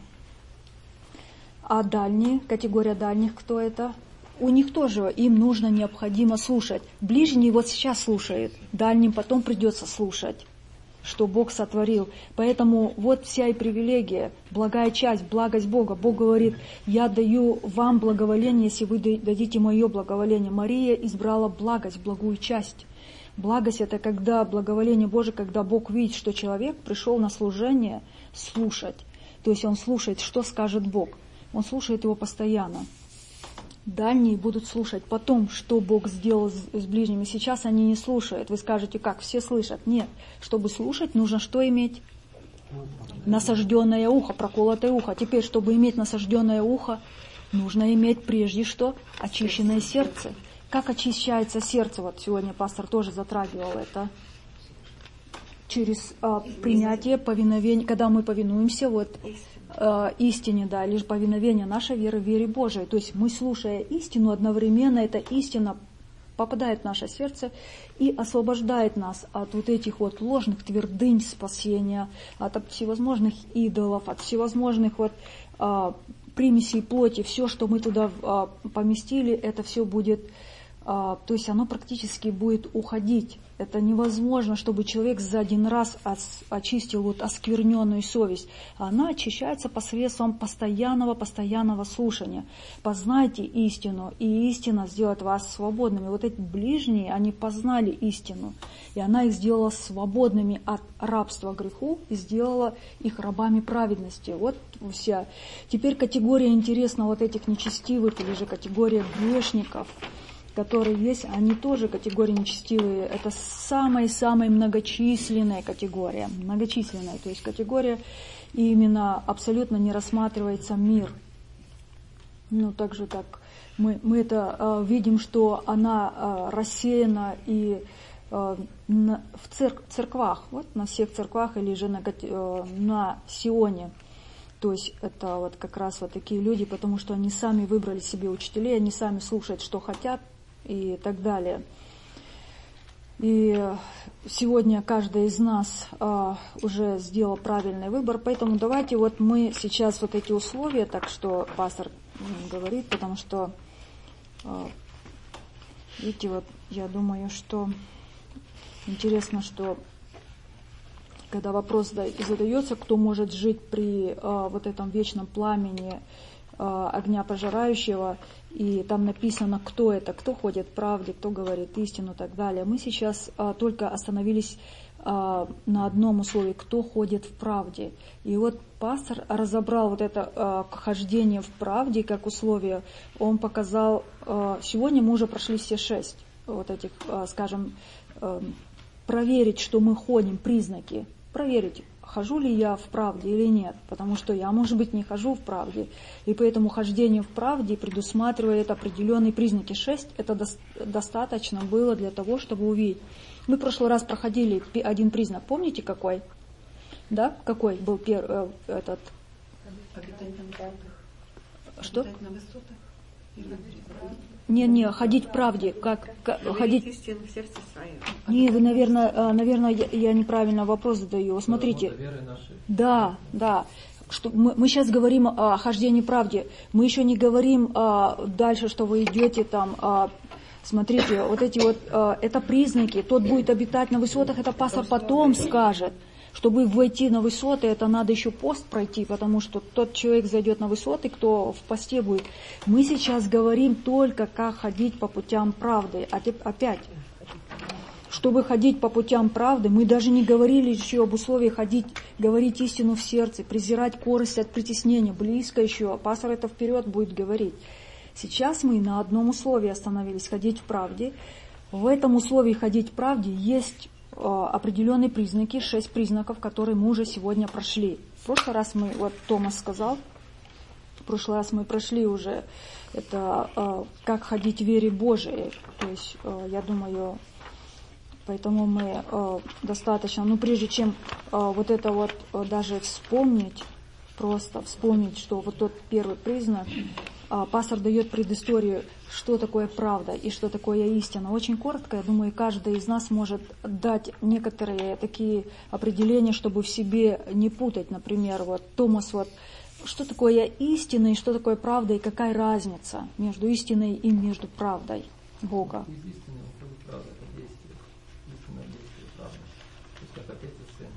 А дальние, категория дальних, кто это? У них тоже, им нужно, необходимо слушать. Ближний вот сейчас слушает, дальним потом придется слушать, что Бог сотворил. Поэтому вот вся и привилегия, благая часть, благость Бога. Бог говорит: я даю вам благоволение, если вы дадите мое благоволение. Мария избрала благость, благую часть. Благость — это когда благоволение Божие, когда Бог видит, что человек пришел на служение слушать. То есть он слушает, что скажет Бог. Он слушает его постоянно. Дальние будут слушать потом, что Бог сделал с, с ближними. Сейчас они не слушают. Вы скажете, как? Все слышат. Нет. Чтобы слушать, нужно что иметь? Насажденное ухо, проколотое ухо. Теперь, чтобы иметь насажденное ухо, нужно иметь прежде что очищенное сердце. Как очищается сердце? Вот сегодня пастор тоже затрагивал это. Через а, принятие, повиновение, когда мы повинуемся вот, а, истине, да, лишь повиновение нашей веры, вере Божией. То есть мы, слушая истину, одновременно эта истина попадает в наше сердце и освобождает нас от вот этих вот ложных твердынь спасения, от всевозможных идолов, от всевозможных вот а, примесей плоти. Все, что мы туда а, поместили, это все будет... А, то есть оно практически будет уходить. Это невозможно, чтобы человек за один раз очистил вот оскверненную совесть. Она очищается посредством постоянного, постоянного слушания. Познайте истину, и истина сделает вас свободными. Вот эти ближние, они познали истину, и она их сделала свободными от рабства греху и сделала их рабами праведности. Вот вся. Теперь категория интересна вот этих нечестивых, или же категория грешников, которые есть, они тоже категории нечестивые. Это самая-самая многочисленная категория. Многочисленная, то есть категория, и именно абсолютно не рассматривается мир. Ну, также так мы, мы это э, видим, что она э, рассеяна и э, на, в церк, церквах, вот на всех церквах или же на, э, на Сионе. То есть это вот как раз вот такие люди, потому что они сами выбрали себе учителей, они сами слушают, что хотят, и так далее. И сегодня каждый из нас а, уже сделал правильный выбор, поэтому давайте вот мы сейчас вот эти условия, так что пастор говорит, потому что, а, видите, вот я думаю, что интересно, что когда вопрос задается, кто может жить при а, вот этом вечном пламени а, огня пожирающего, и там написано, кто это, кто ходит в правде, кто говорит истину и так далее. Мы сейчас а, только остановились а, на одном условии, кто ходит в правде. И вот пастор разобрал вот это а, хождение в правде как условие. Он показал, а, сегодня мы уже прошли все шесть вот этих, а, скажем, а, проверить, что мы ходим, признаки, проверить, хожу ли я в правде или нет, потому что я, может быть, не хожу в правде, и поэтому хождение в правде предусматривает определенные признаки. Шесть – это до, достаточно было для того, чтобы увидеть. Мы в прошлый раз проходили один признак, помните какой? Да, какой был пер, э, этот? Обитать на высотах. Что? Обитать на высотах. Не, не, ходить в правде, как, как ходить. Истину в сердце своем. Не, вы, наверное, наверное, я, я неправильно вопрос задаю. Смотрите. Да, да. Что мы, мы сейчас говорим о хождении в правде. Мы еще не говорим а, дальше, что вы идете там. А, смотрите, вот эти вот, а, это признаки. Тот будет обитать на высотах, это пастор потом скажет. Чтобы войти на высоты, это надо еще пост пройти, потому что тот человек зайдет на высоты, кто в посте будет. Мы сейчас говорим только, как ходить по путям правды. А опять, чтобы ходить по путям правды, мы даже не говорили еще об условии ходить, говорить истину в сердце, презирать корость от притеснения. Близко еще, пастор это вперед будет говорить. Сейчас мы на одном условии остановились, ходить в правде. В этом условии ходить в правде есть определенные признаки, шесть признаков, которые мы уже сегодня прошли. В прошлый раз мы, вот Томас сказал, в прошлый раз мы прошли уже это э, как ходить в вере Божией. То есть, э, я думаю, поэтому мы э, достаточно, ну прежде чем э, вот это вот э, даже вспомнить, просто вспомнить, что вот тот первый признак, э, пастор дает предысторию, что такое правда и что такое истина. Очень коротко, я думаю, каждый из нас может дать некоторые такие определения, чтобы в себе не путать. Например, вот Томас, вот, что такое истина и что такое правда, и какая разница между истиной и между правдой Бога. Из истины уходит правда, это действие. Истинное действие, правда. То есть как отец и сын.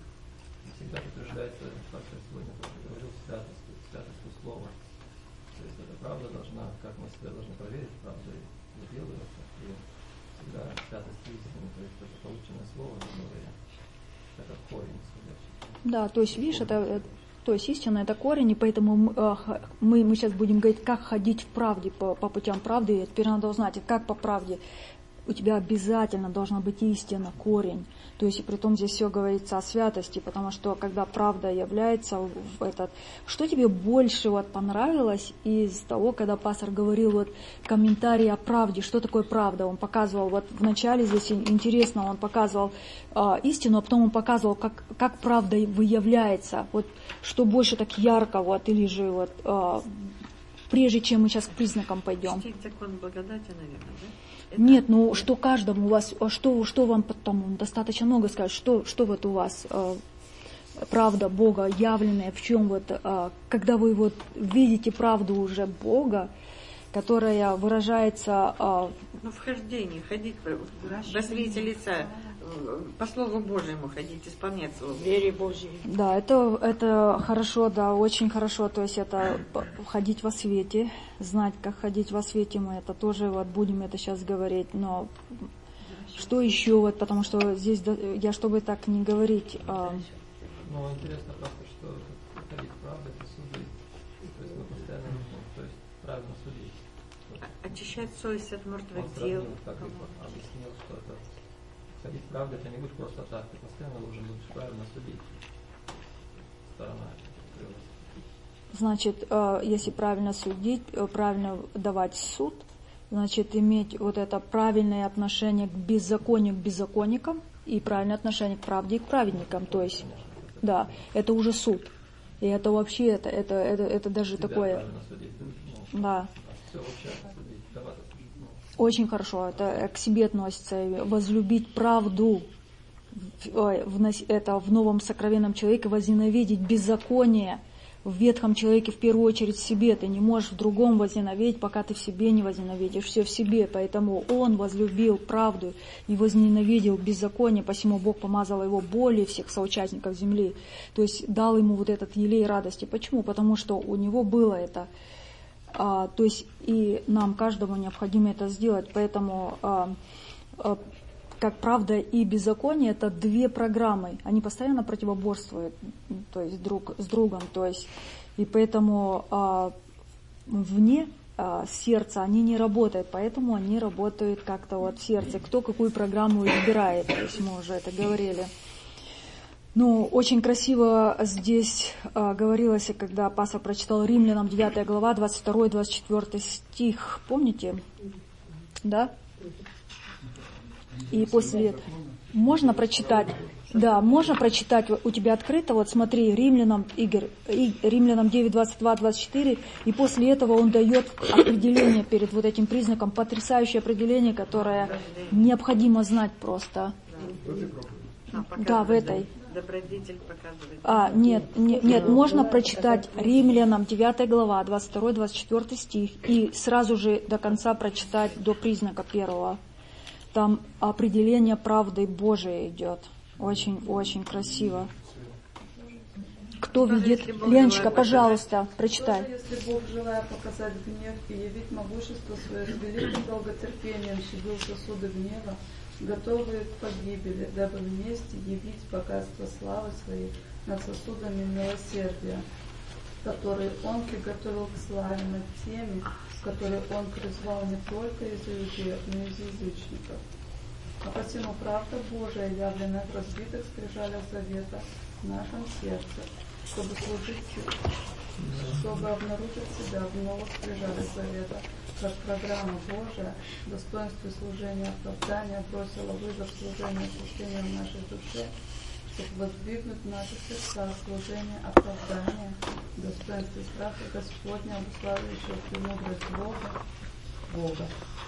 И всегда подтверждается, пастор сегодня тоже говорил, святостью, святостью слова. То есть эта правда должна, как мы себя должны проверить, правда выделываться, и всегда святость истины, то есть это полученное слово, которое это корень исходящий. Да, то есть, видишь, это, то есть истина это корень, и поэтому мы, мы сейчас будем говорить, как ходить в правде, по, по путям правды, и теперь надо узнать, как по правде. У тебя обязательно должна быть истина, корень. То есть, и при том здесь все говорится о святости, потому что, когда правда является в этот... Что тебе больше вот понравилось из того, когда пастор говорил вот комментарий о правде, что такое правда? Он показывал, вот в начале здесь интересно, он показывал э, истину, а потом он показывал, как, как правда выявляется. Вот что больше так ярко, вот, или же вот... Э, прежде чем мы сейчас к признакам пойдем. Чтить закон благодати, наверное, да? Это... Нет, ну что каждому у вас, что, что вам потом достаточно много сказать, что, что вот у вас э, правда Бога явленная, в чем вот, э, когда вы вот видите правду уже Бога, которая выражается... Э, ну, в хождении, ходить во свете лица, по Слову Божьему ходить, исполнять Слово. Вере Божьей. Да, это, это хорошо, да, очень хорошо, то есть это ходить во свете, знать, как ходить во свете, мы это тоже вот будем это сейчас говорить, но что еще, вот, потому что здесь, я чтобы так не говорить... А... Ну, интересно просто, что ходить правда, это судить, то есть мы постоянно нужно, то есть правильно судить. Очищать совесть от мертвых Он дел. сравнил, как объяснил, что это ходить правда, это не будет просто так, ты постоянно должен будешь правильно судить. Сторона. Значит, если правильно судить, правильно давать суд, значит, иметь вот это правильное отношение к беззаконию, к беззаконникам и правильное отношение к правде и к праведникам. То есть, да, это уже суд. И это вообще, это, это, это, это даже себя такое... Судить, ну, да. Все вообще судить, давать, ну, Очень хорошо, это к себе относится. Возлюбить правду, это в новом сокровенном человеке, возненавидеть беззаконие. В ветхом человеке в первую очередь в себе. Ты не можешь в другом возненавидеть, пока ты в себе не возненавидишь. Все в себе. Поэтому он возлюбил правду и возненавидел беззаконие. Посему Бог помазал его более всех соучастников земли. То есть дал ему вот этот елей радости. Почему? Потому что у него было это. А, то есть и нам каждому необходимо это сделать. Поэтому а, а, как правда и беззаконие, это две программы, они постоянно противоборствуют, то есть друг с другом, то есть и поэтому а, вне а, сердца они не работают, поэтому они работают как-то вот в сердце, кто какую программу выбирает, то есть мы уже это говорили. Ну, очень красиво здесь а, говорилось, когда пастор прочитал Римлянам девятая глава, двадцать второй двадцать четвёртый стих, помните? Да? И после этого можно прочитать, да, можно прочитать, у тебя открыто, вот смотри, Римлянам, Игорь, Римлянам девять, двадцать два, двадцать четыре, и после этого он дает определение перед вот этим признаком, потрясающее определение, которое необходимо знать просто. Да, в этой. Добродетель показывает. А, нет, нет, нет, можно прочитать Римлянам девятая глава, двадцать второй двадцать четвёртый стих, и сразу же до конца прочитать до признака первого. Там определение правды Божией идет. Очень-очень красиво. Кто видит? Леночка, пожалуйста, прочитай. Если Бог, желая показать гнев и явить могущество свое, с великим долготерпением щадил сосуды гнева, готовые к погибели, дабы вместе явить богатство славы своей над сосудами милосердия, которые Он приготовил к славе над теми, которые Он призвал не только из иудеев, но и из язычников. А посему правда Божия, явленная в разбитых скрижалях завета в нашем сердце, чтобы служить, чтобы обнаружить себя в новых скрижалях завета, как программа Божия, в достоинстве служения оправдания бросила вызов служения осуществления в нашей душе, чтобы воздвигнуть в наших сердцах служение оправдания, в достоинстве страха Господня, обуславливающего премудрость Бога, Бога.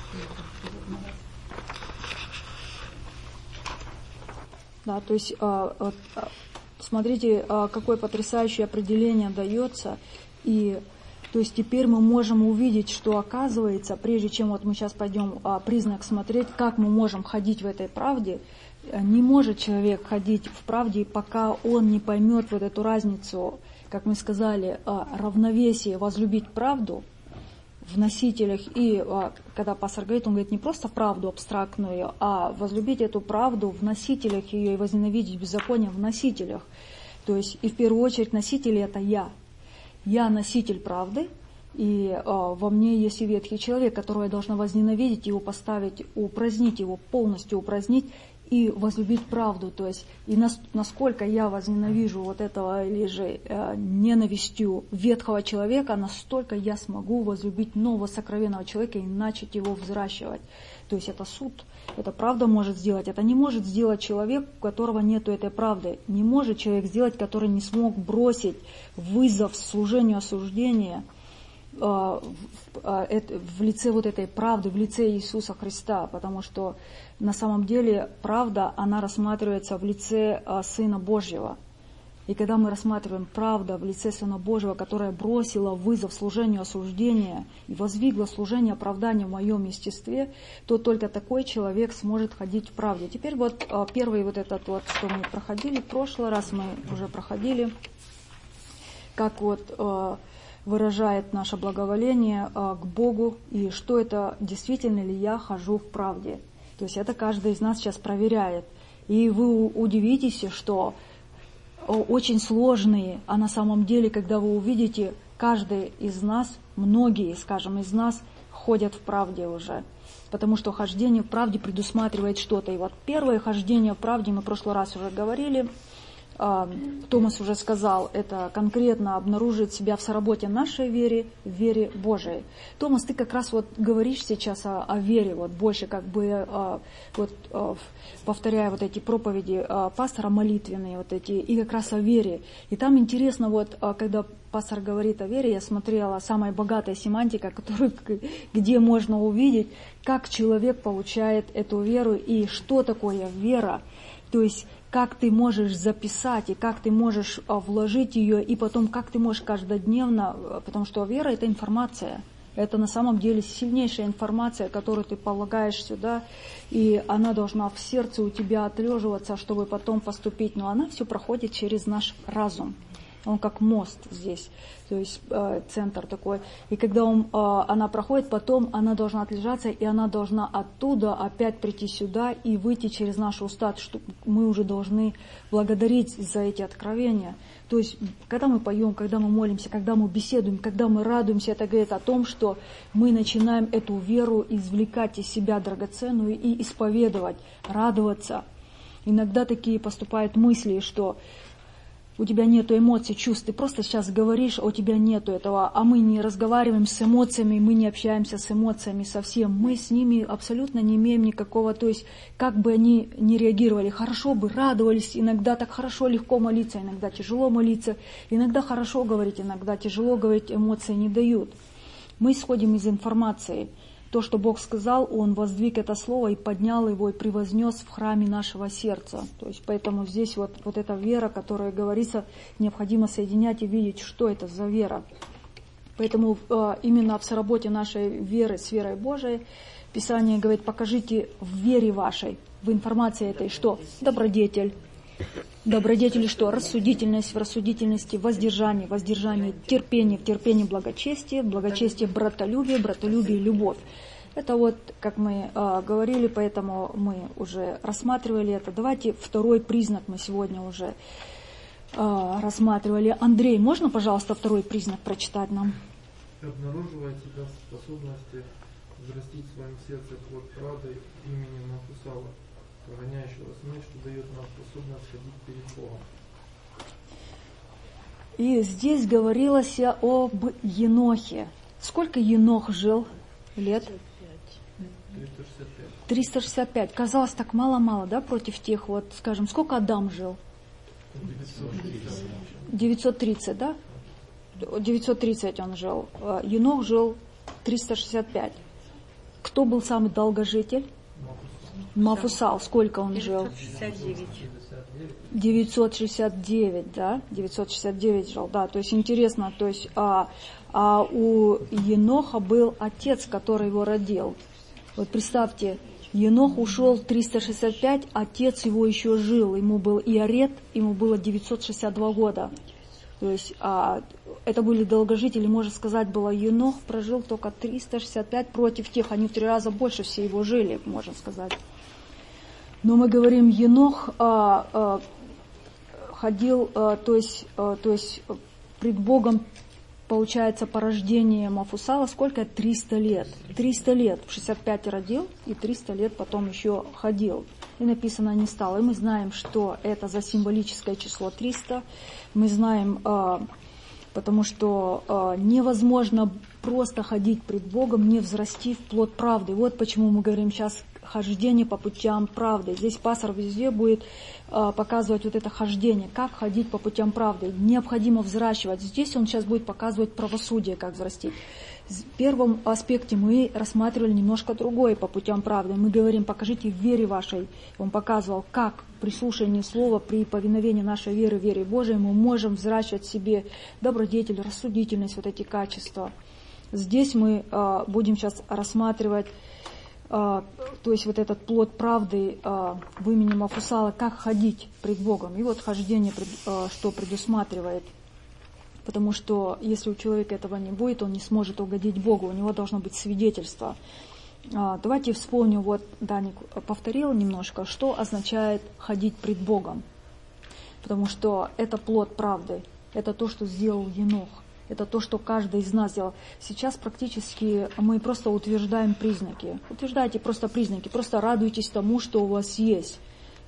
Да, то есть, э, э, смотрите, э, какое потрясающее определение дается, и то есть теперь мы можем увидеть, что оказывается, прежде чем вот мы сейчас пойдем э, признак смотреть, как мы можем ходить в этой правде, не может человек ходить в правде, пока он не поймет вот эту разницу, как мы сказали, равновесие, возлюбить правду в носителях. И когда пастор говорит, он говорит не просто правду абстрактную, а возлюбить эту правду в носителях ее и возненавидеть беззаконие в носителях. То есть и в первую очередь носители это я. Я носитель правды, и во мне есть и ветхий человек, которого я должна возненавидеть, его поставить, упразднить его, полностью упразднить, и возлюбить правду, то есть и нас, насколько я возненавижу вот этого или же э, ненавистью ветхого человека, настолько я смогу возлюбить нового сокровенного человека и начать его взращивать. То есть это суд, это правда может сделать, это не может сделать человек, у которого нету этой правды, не может человек сделать, который не смог бросить вызов служению осуждения э, в, э, в лице вот этой правды, в лице Иисуса Христа, потому что на самом деле правда, она рассматривается в лице а, Сына Божьего. И когда мы рассматриваем правду в лице Сына Божьего, которая бросила вызов служению осуждения и воздвигла служение оправдания в моем естестве, то только такой человек сможет ходить в правде. Теперь вот а, первый вот этот вот, что мы проходили, в прошлый раз мы уже проходили, как вот а, выражает наше благоволение а, к Богу, и что это, действительно ли я хожу в правде. То есть это каждый из нас сейчас проверяет. И вы удивитесь, что очень сложные, а на самом деле, когда вы увидите, каждый из нас, многие, скажем, из нас ходят в правде уже. Потому что хождение в правде предусматривает что-то. И вот первое хождение в правде, мы в прошлый раз уже говорили, Томас уже сказал, это конкретно обнаружит себя в соработе нашей вере, в вере Божией. Томас, ты как раз вот говоришь сейчас о, о вере, вот больше как бы, вот, повторяя вот эти проповеди пастора молитвенные, вот эти, и как раз о вере. И там интересно, вот, когда пастор говорит о вере, я смотрела самая богатая семантика, которую, где можно увидеть, как человек получает эту веру и что такое вера. То есть, как ты можешь записать, и как ты можешь вложить ее, и потом, как ты можешь каждодневно, потому что вера – это информация. Это на самом деле сильнейшая информация, которую ты полагаешь сюда, и она должна в сердце у тебя отлеживаться, чтобы потом поступить. Но она все проходит через наш разум. Он как мост здесь, то есть э, центр такой. И когда он, э, она проходит, потом она должна отлежаться, и она должна оттуда опять прийти сюда и выйти через наши уста, что мы уже должны благодарить за эти откровения. То есть, когда мы поем, когда мы молимся, когда мы беседуем, когда мы радуемся, это говорит о том, что мы начинаем эту веру извлекать из себя драгоценную и исповедовать, радоваться. Иногда такие поступают мысли, что у тебя нету эмоций, чувств, ты просто сейчас говоришь, а у тебя нету этого, а мы не разговариваем с эмоциями, мы не общаемся с эмоциями совсем, мы с ними абсолютно не имеем никакого, то есть как бы они ни реагировали, хорошо бы, радовались, иногда так хорошо, легко молиться, иногда тяжело молиться, иногда хорошо говорить, иногда тяжело говорить, эмоции не дают. Мы исходим из информации. То, что Бог сказал, Он воздвиг это слово и поднял его и превознес в храме нашего сердца. То есть поэтому здесь вот, вот эта вера, которая говорится, необходимо соединять и видеть, что это за вера. Поэтому э, именно в соработе нашей веры с верой Божией Писание говорит, покажите в вере вашей, в информации этой, что добродетель. Добродетель что? Рассудительность, в рассудительности воздержание, воздержание терпение, в терпении благочестие, благочестие братолюбие, братолюбие любовь. Это вот, как мы э, говорили, поэтому мы уже рассматривали это. Давайте второй признак мы сегодня уже э, рассматривали. Андрей, можно, пожалуйста, второй признак прочитать нам? Обнаруживает себя способности взрастить в своем сердце плод правды именем Мафусала, прогоняющего смерть, что дает нам способность ходить перед Богом. И здесь говорилось об Енохе. Сколько Енох жил лет? триста шестьдесят пять. триста шестьдесят пять. Казалось так мало-мало, да, против тех, вот, скажем, сколько Адам жил? девятьсот тридцать, да? девятьсот тридцать он жил. Енох жил триста шестьдесят пять. Кто был самый долгожитель? Мафусал. Сколько он жил? девятьсот шестьдесят девять, да? девятьсот шестьдесят девять жил, да. То есть интересно, то есть а, а у Еноха был отец, который его родил. Вот представьте, Енох ушел в триста шестьдесят пять, отец его еще жил, ему был Иарет, ему было девятьсот шестьдесят два года. То есть а, это были долгожители, можно сказать, было Енох прожил только триста шестьдесят пять против тех, они в три раза больше все его жили, можно сказать. Но мы говорим, Енох а, а, ходил, а, то есть, а, то есть пред Богом, получается, по рождению Мафусала, сколько? триста лет. триста лет. В шестьдесят пять родил, и триста лет потом еще ходил. И написано не стало. И мы знаем, что это за символическое число триста. Мы знаем, а, потому что а, невозможно просто ходить пред Богом, не взрасти в плод правды. Вот почему мы говорим сейчас хождение по путям правды. Здесь пастор везде будет э, показывать вот это хождение, как ходить по путям правды. Необходимо взращивать. Здесь он сейчас будет показывать правосудие, как взрастить. В первом аспекте мы рассматривали немножко другое по путям правды. Мы говорим, покажите в вере вашей. Он показывал, как при слушании слова, при повиновении нашей веры, вере Божией, мы можем взращивать в себе добродетель, рассудительность, вот эти качества. Здесь мы э, будем сейчас рассматривать Uh, то есть вот этот плод правды uh, в имени Мафусала, как ходить пред Богом. И вот хождение, uh, что предусматривает. Потому что если у человека этого не будет, он не сможет угодить Богу. У него должно быть свидетельство. Uh, давайте вспомним, вот Даник повторил немножко, что означает ходить пред Богом. Потому что это плод правды. Это то, что сделал Енох. Это то, что каждый из нас сделал. Сейчас практически мы просто утверждаем признаки. Утверждайте просто признаки. Просто радуйтесь тому, что у вас есть.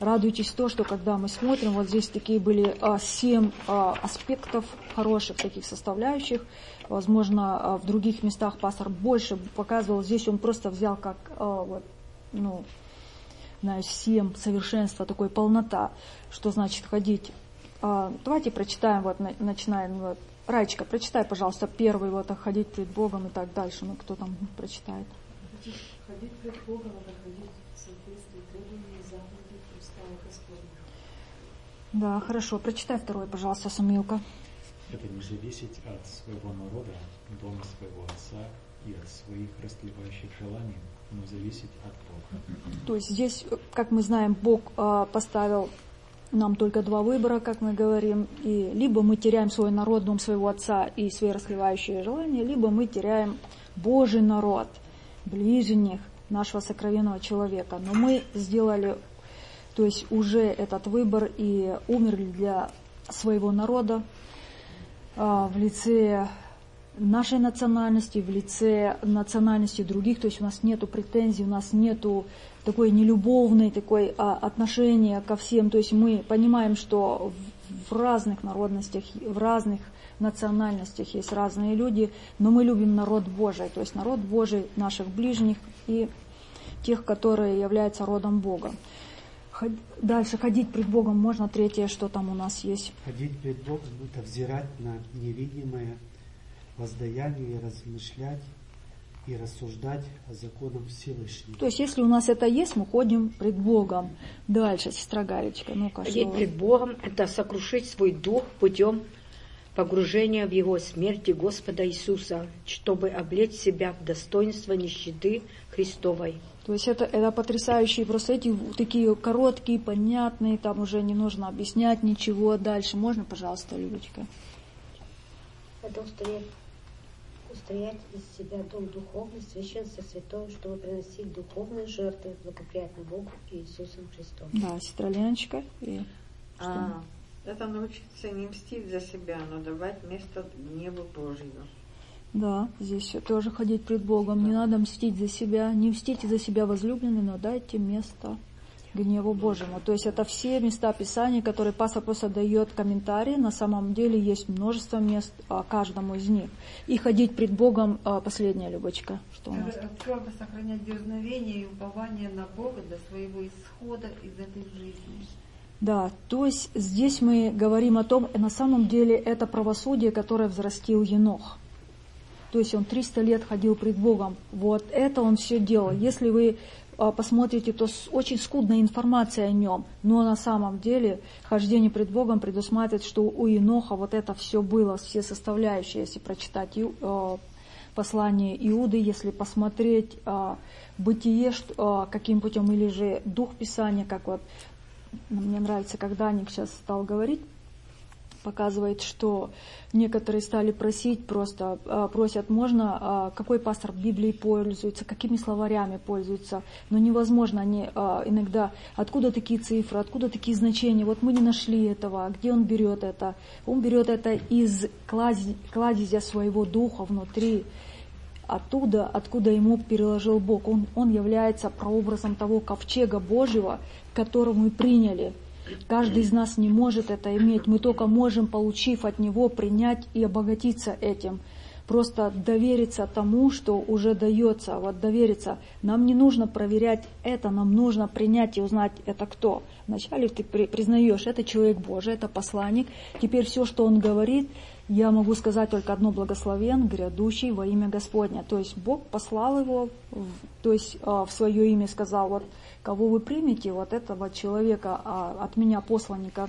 радуйтесь то, что когда мы смотрим, вот здесь такие были а, семь а, аспектов хороших, таких составляющих. Возможно, а, в других местах пастор больше показывал. Здесь он просто взял как, а, вот, ну, знаю, семь совершенства, такой полнота, что значит ходить. А, давайте прочитаем, вот, на, начинаем. Вот. Раечка, прочитай, пожалуйста, первый, вот, ходить пред Богом и так дальше. Ну, кто там прочитает? Ходить пред Богом, это ходить в соответствии требований заповедей устава Господня. Да, хорошо. Прочитай второй, пожалуйста, Самуилка. Это не зависеть от своего народа, дома своего отца и от своих растлевающих желаний, но зависеть от Бога. То есть здесь, как мы знаем, Бог а, поставил нам только два выбора, как мы говорим, и либо мы теряем свой народ, дом своего отца и свои растлевающие желания, либо мы теряем Божий народ, ближних нашего сокровенного человека. Но мы сделали, то есть уже этот выбор и умерли для своего народа а, в лице нашей национальности, в лице национальности других, то есть у нас нету претензий, у нас нету такой нелюбовной такой а, отношения ко всем, то есть мы понимаем, что в, в разных народностях, в разных национальностях есть разные люди, но мы любим народ Божий, то есть народ Божий, наших ближних и тех, которые являются родом Бога. Ход... Дальше ходить пред Богом можно, третье, что там у нас есть. Ходить пред Богом — это взирать на невидимое воздаяние, размышлять и рассуждать о законах Всевышнего. То есть, если у нас это есть, мы ходим пред Богом. Дальше, сестра Галечка, ну-ка, ходить что... пред Богом — это сокрушить свой дух путем погружения в Его смерти Господа Иисуса, чтобы облечь себя в достоинство нищеты Христовой. То есть это, это потрясающие, просто эти такие короткие, понятные, там уже не нужно объяснять ничего. Дальше можно, пожалуйста, Людочка? Это устоять, устоять из себя дом духовный, священство святое, чтобы приносить духовные жертвы, благоприятны Богу и Иисусом Христом. Да, сестра Леночка. И а, это научиться не мстить за себя, но давать место гневу Божьему. Да, здесь тоже ходить пред Богом. Да. Не надо мстить за себя. Не мстите за себя, возлюбленные, но дайте место гневу Божьему. То есть это все места Писания, которые пастор просто дает комментарии. На самом деле есть множество мест а, каждому из них. И ходить пред Богом, а, последняя, Любочка. Что у нас? Твердо сохранять дерзновение и упование на Бога до своего исхода из этой жизни. Да, то есть здесь мы говорим о том, на самом деле это правосудие, которое взрастил Енох. То есть он триста лет ходил пред Богом. Вот это он все делал. Если вы а, посмотрите, то с, очень скудная информация о нем. Но на самом деле хождение пред Богом предусматривает, что у Еноха вот это все было, все составляющие. Если прочитать а, послание Иуды, если посмотреть а, Бытие, что, а, каким путем, или же Дух Писания, как вот мне нравится, когда Ник сейчас стал говорить, показывает, что некоторые стали просить, просто а, просят, можно, а, какой пастор Библией пользуется, какими словарями пользуется, но невозможно, они а, иногда, откуда такие цифры, откуда такие значения, вот мы не нашли этого, где он берет это, он берет это из кладезя, кладезя своего духа внутри, оттуда, откуда ему переложил Бог, он, он является прообразом того ковчега Божьего, которого мы приняли. Каждый из нас не может это иметь. Мы только можем, получив от Него, принять и обогатиться этим. Просто довериться тому, что уже дается. Вот довериться. Нам не нужно проверять это, нам нужно принять и узнать, это кто. Вначале ты признаешь, это человек Божий, это посланник. Теперь все, что он говорит, я могу сказать только одно: благословен, грядущий во имя Господня. То есть Бог послал его, то есть в свое имя сказал, вот кого вы примете, вот этого человека, от меня посланника,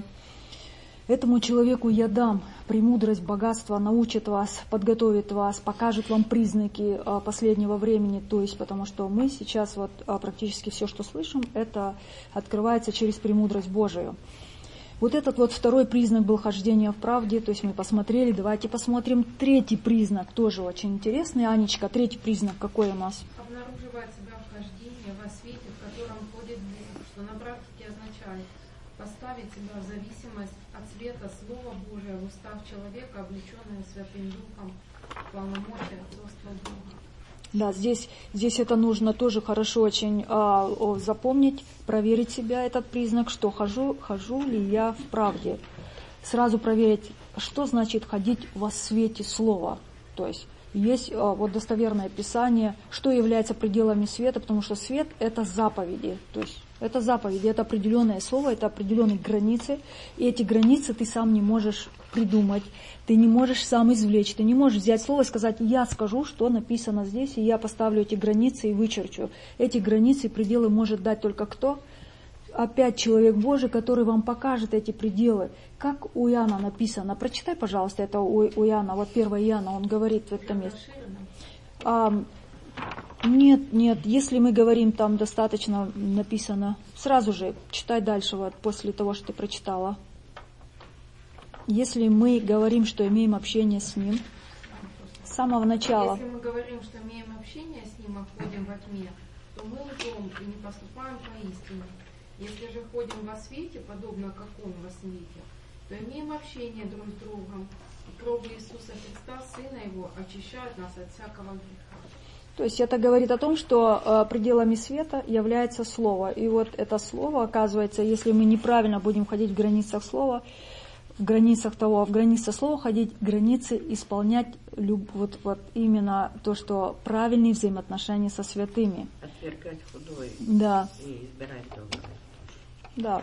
этому человеку я дам премудрость, богатство, научит вас, подготовит вас, покажет вам признаки последнего времени. То есть, потому что мы сейчас вот практически все, что слышим, это открывается через премудрость Божию. Вот этот вот второй признак был хождение в правде, то есть мы посмотрели, давайте посмотрим третий признак, тоже очень интересный. Анечка, третий признак какой у нас? Обнаруживает себя в хождении во свете, в котором ходит Бог, что на практике означает поставить себя в зависимость от света Слова Божия в устав человека, облеченное Святым Духом, полномочия отцовства Бога. Да, здесь, здесь это нужно тоже хорошо очень а, о, запомнить, проверить себя, этот признак, что хожу, хожу ли я в правде. Сразу проверить, что значит ходить во свете слова. То есть есть а, вот достоверное писание, что является пределами света, потому что свет – это заповеди. То есть это заповеди, это определенное слово, это определенные границы, и эти границы ты сам не можешь придумать, ты не можешь сам извлечь, ты не можешь взять слово и сказать, я скажу, что написано здесь, и я поставлю эти границы и вычерчу. Эти границы и пределы может дать только кто? Опять человек Божий, который вам покажет эти пределы. Как у Иоанна написано. Прочитай, пожалуйста, это у, у Иоанна, вот первое Иоанна, он говорит в этом месте. А, нет, нет, если мы говорим, там достаточно написано. Сразу же читай дальше, вот после того, что ты прочитала. Если мы говорим, что имеем общение с Ним, с самого начала. Если мы говорим, что имеем общение с Ним, а ходим во тьме, то мы лжем и не поступаем поистине. Если же ходим во свете, подобно как Он во свете, то имеем общение друг с другом, и кровь Иисуса Христа, Сына Его, очищает нас от всякого греха. То есть это говорит о том, что э, пределами света является Слово. И вот это Слово, оказывается, если мы неправильно будем ходить в границах Слова, в границах того, в границах Слова ходить, границы исполнять люб, вот, вот именно то, что правильные взаимоотношения со святыми. Отвергать худое, да. И избирать доброе. Да.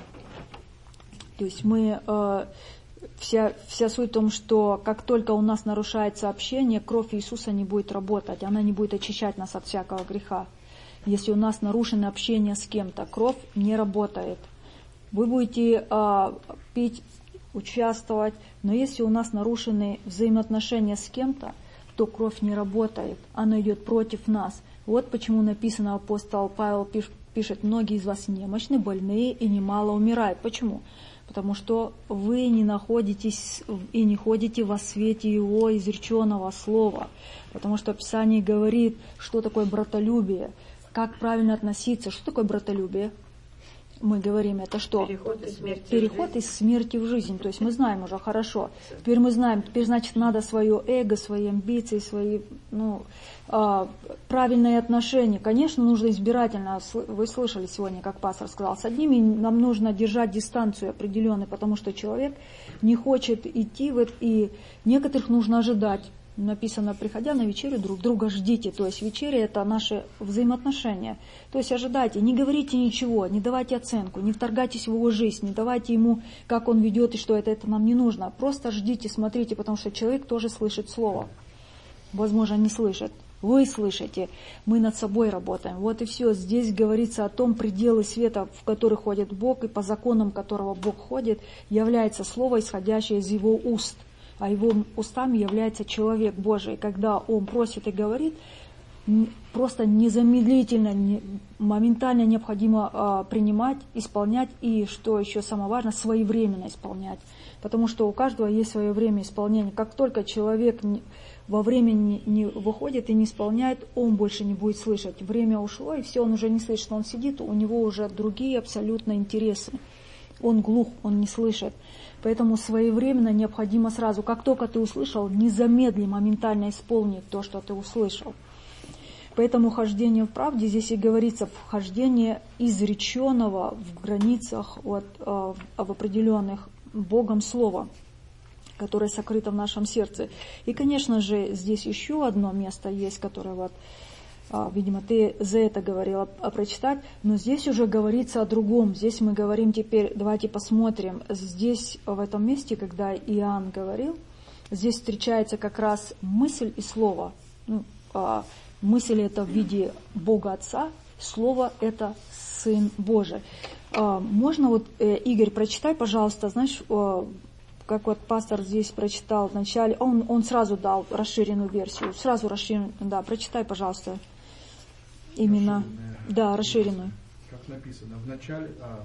То есть мы... Э, Вся, вся суть в том, что как только у нас нарушается общение, кровь Иисуса не будет работать, она не будет очищать нас от всякого греха. Если у нас нарушено общение с кем-то, кровь не работает. Вы будете а, пить, участвовать, но если у нас нарушены взаимоотношения с кем-то, то кровь не работает, она идет против нас. Вот почему написано, апостол Павел пишет, многие из вас немощны, больные и немало умирают. Почему? Потому что вы не находитесь и не ходите во свете Его изреченного слова. Потому что Писание говорит, что такое братолюбие, как правильно относиться. Что такое братолюбие? Мы говорим, это что? Переход из смерти, Переход из смерти в жизнь. То есть мы знаем уже хорошо. Теперь мы знаем, теперь значит надо свое эго, свои амбиции, свои ну, а, правильные отношения. Конечно, нужно избирательно. Вы слышали сегодня, как пастор сказал, с одними нам нужно держать дистанцию определенную, потому что человек не хочет идти в это, и некоторых нужно ожидать. Написано, приходя на вечерю, друг друга ждите. То есть вечеря – это наши взаимоотношения. То есть ожидайте, не говорите ничего, не давайте оценку, не вторгайтесь в его жизнь, не давайте ему, как он ведет и что это, это нам не нужно. Просто ждите, смотрите, потому что человек тоже слышит слово. Возможно, не слышит. Вы слышите, мы над собой работаем. Вот и все. Здесь говорится о том пределы света, в который ходит Бог, и по законам которого Бог ходит, является слово, исходящее из его уст. А его устами является человек Божий. Когда он просит и говорит, просто незамедлительно, не, моментально необходимо а, принимать, исполнять и, что еще самое важное, своевременно исполнять. Потому что у каждого есть свое время исполнения. Как только человек не, во время не, не выходит и не исполняет, он больше не будет слышать. Время ушло, и все, он уже не слышит. Он сидит, у него уже другие абсолютно интересы. Он глух, он не слышит. Поэтому своевременно необходимо сразу, как только ты услышал, не замедли, моментально исполнить то, что ты услышал. Поэтому хождение в правде, здесь и говорится, вхождение изреченного в границах, вот, в определенных Богом слова, которое сокрыто в нашем сердце. И, конечно же, здесь еще одно место есть, которое вот, видимо, ты за это говорила, прочитать, но здесь уже говорится о другом. Здесь мы говорим теперь, давайте посмотрим, здесь, в этом месте, когда Иоанн говорил, здесь встречается как раз мысль и слово. Ну, мысль это в виде Бога Отца, слово это Сын Божий. Можно вот, Игорь, прочитай, пожалуйста, знаешь, как вот пастор здесь прочитал вначале, он, он сразу дал расширенную версию, сразу расширенную, да, прочитай, пожалуйста. Именно, да, расширенную. Как написано, в начале, а,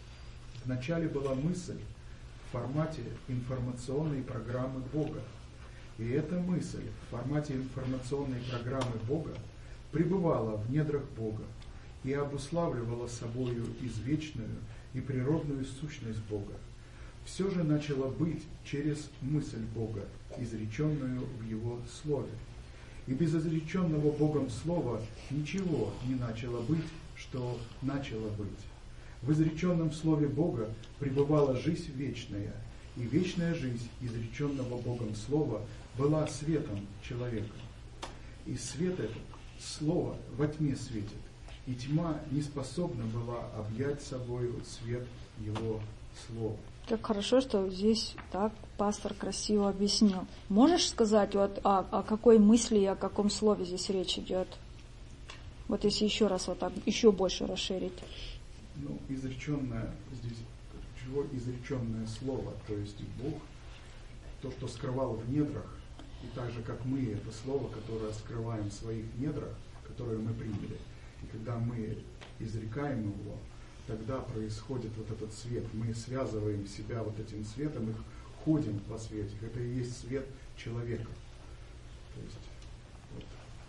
в начале была мысль в формате информационной программы Бога. И эта мысль в формате информационной программы Бога пребывала в недрах Бога и обуславливала собою извечную и природную сущность Бога. Все же начало быть через мысль Бога, изреченную в Его Слове. И без изреченного Богом слова ничего не начало быть, что начало быть. В изреченном слове Бога пребывала жизнь вечная, и вечная жизнь изреченного Богом слова была светом человека. И свет этот, слово, во тьме светит, и тьма не способна была объять собою свет его слова. Как хорошо, что здесь так пастор красиво объяснил. Можешь сказать, вот, о, о какой мысли и о каком слове здесь речь идет? Вот если еще раз вот так, еще больше расширить. Ну, изреченное здесь, чего изреченное слово, то есть Бог, то, что скрывал в недрах, и так же, как мы, это слово, которое скрываем в своих недрах, которое мы приняли. И когда мы изрекаем его, тогда происходит вот этот свет. Мы связываем себя вот этим светом и ходим во свете. Это и есть свет человека. То есть, вот.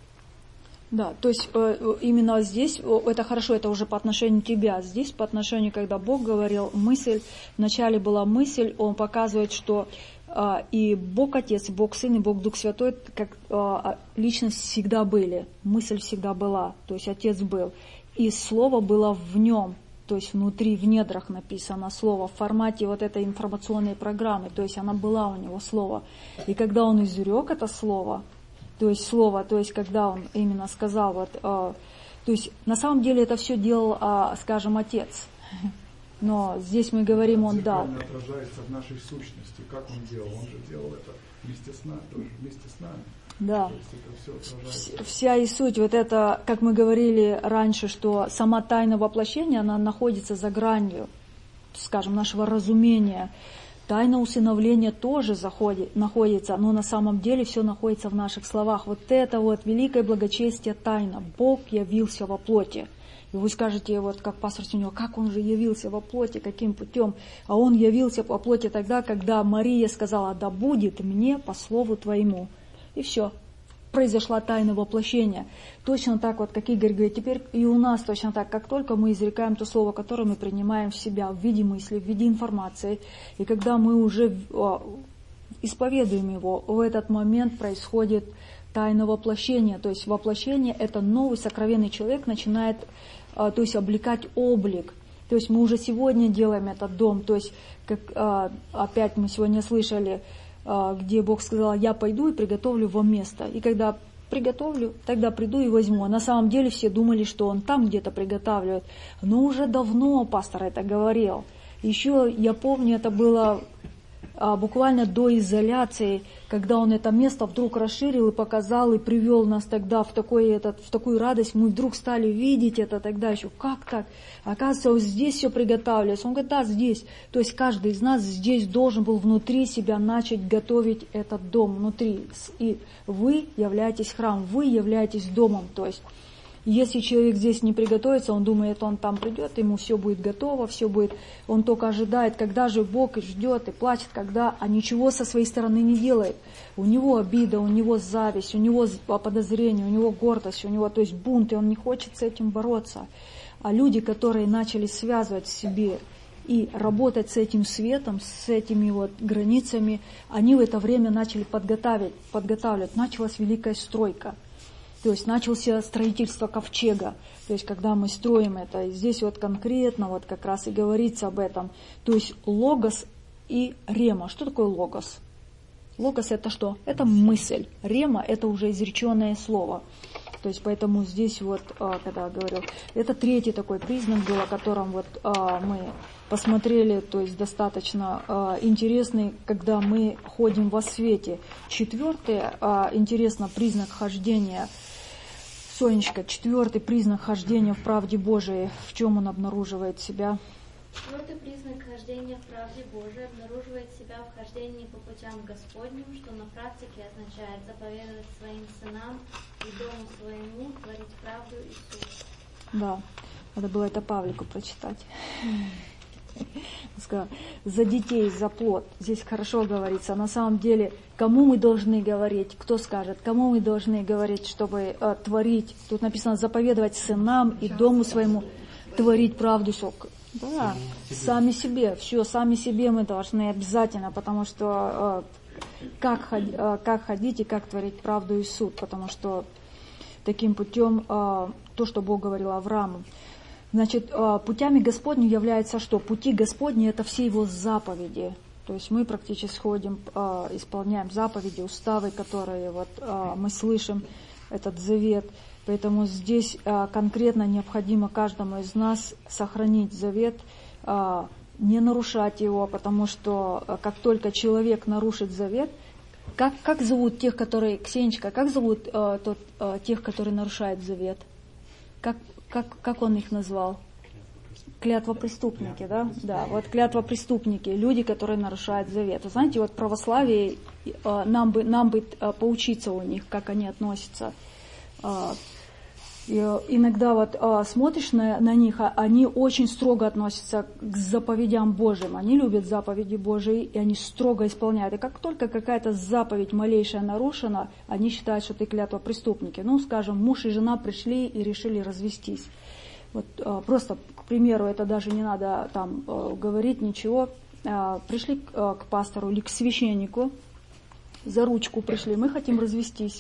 Да, то есть э, именно здесь, это хорошо, это уже по отношению к тебе. Здесь по отношению, когда Бог говорил, мысль, вначале была мысль, Он показывает, что э, и Бог Отец, и Бог Сын, и Бог Дух Святой, как э, личность всегда были, мысль всегда была, то есть Отец был. И Слово было в Нем. То есть внутри, в недрах написано слово, в формате вот этой информационной программы, то есть она была у него слово. И когда он изрек это слово, то есть слово, то есть когда он именно сказал, вот, э, то есть на самом деле это все делал, э, скажем, Отец. Но здесь мы говорим, он дал. Это отражается в нашей сущности. Как он делал? Он же делал это вместе с нами, тоже вместе с нами. Да. Все Вся и суть, вот это, как мы говорили раньше, что сама тайна воплощения, она находится за гранью, скажем, нашего разумения. Тайна усыновления тоже заходит, находится, но на самом деле все находится в наших словах. Вот это вот великое благочестие тайна. Бог явился во плоти. И вы скажете, вот как пастор Синева, как он же явился во плоти, каким путем? А он явился во плоти тогда, когда Мария сказала, да будет мне по слову твоему. И все. Произошла тайна воплощения. Точно так, вот, как Игорь говорит, теперь и у нас точно так, как только мы изрекаем то слово, которое мы принимаем в себя в виде мысли, в виде информации, и когда мы уже исповедуем его, в этот момент происходит тайна воплощения. То есть воплощение – это новый сокровенный человек начинает, то есть, облекать облик. То есть мы уже сегодня делаем этот дом. То есть, как опять мы сегодня слышали, где Бог сказал, я пойду и приготовлю вам место. И когда приготовлю, тогда приду и возьму. А на самом деле все думали, что он там где-то приготавливает. Но уже давно пастор это говорил. Еще, я помню, это было а, буквально до изоляции, когда он это место вдруг расширил и показал, и привел нас тогда в, такой, этот, в такую радость. Мы вдруг стали видеть это тогда еще. Как так? Оказывается, вот здесь все приготавливается. Он говорит, да, здесь. То есть каждый из нас здесь должен был внутри себя начать готовить этот дом. Внутри. И вы являетесь храмом, вы являетесь домом. То есть если человек здесь не приготовится, он думает, он там придет, ему все будет готово, все будет, он только ожидает, когда же Бог ждет и плачет, когда, а ничего со своей стороны не делает. У него обида, у него зависть, у него подозрение, у него гордость, у него, то есть бунт, и он не хочет с этим бороться. А люди, которые начали связывать в себе и работать с этим светом, с этими вот границами, они в это время начали подготавливать, подготавливать. Началась великая стройка. То есть начался строительство ковчега. То есть когда мы строим это, и здесь вот конкретно вот как раз и говорится об этом. То есть логос и рема. Что такое логос? Логос это что? Это мысль. Рема это уже изреченное слово. То есть поэтому здесь вот, когда я говорю, это третий такой признак был, о котором вот мы посмотрели, то есть достаточно интересный, когда мы ходим во свете. Четвертый, интересно, признак хождения. Сонечка, четвертый признак хождения в правде Божией, в чем он обнаруживает себя? Четвертый признак хождения в правде Божией обнаруживает себя в хождении по путям Господним, что на практике означает заповедовать своим сынам и дому своему творить правду и суд. Да, надо было это Павлику прочитать. Сказал, за детей, за плод. Здесь хорошо говорится. На самом деле, кому мы должны говорить? Кто скажет? Кому мы должны говорить, чтобы э, творить? Тут написано заповедовать сынам и дому своему творить правду. Да, сами себе. Все, сами себе мы должны обязательно, потому что как, как ходить и как творить правду и суд, потому что таким путем то, что Бог говорил Аврааму. Значит, путями Господню является что? Пути Господни — это все Его заповеди. То есть мы практически ходим, исполняем заповеди, уставы, которые вот мы слышим, этот завет. Поэтому здесь конкретно необходимо каждому из нас сохранить завет, не нарушать его, потому что как только человек нарушит завет, как, как зовут тех, которые, Ксенечка, как зовут э, тот, э, тех, которые нарушают завет? Как, как, как он их назвал? Клятвопреступники, да? Да, вот клятвопреступники, люди, которые нарушают завет. Вы знаете, вот православие, э, нам бы, нам бы э, поучиться у них, как они относятся. Э, И иногда вот а, смотришь на, на них, а, они очень строго относятся к заповедям Божьим. Они любят заповеди Божьи, и они строго исполняют. И как только какая-то заповедь малейшая нарушена, они считают, что ты клятвопреступники. Ну, скажем, муж и жена пришли и решили развестись. Вот а, просто, к примеру, это даже не надо там а, говорить ничего. А, пришли к, а, к пастору или к священнику, за ручку пришли, мы хотим развестись.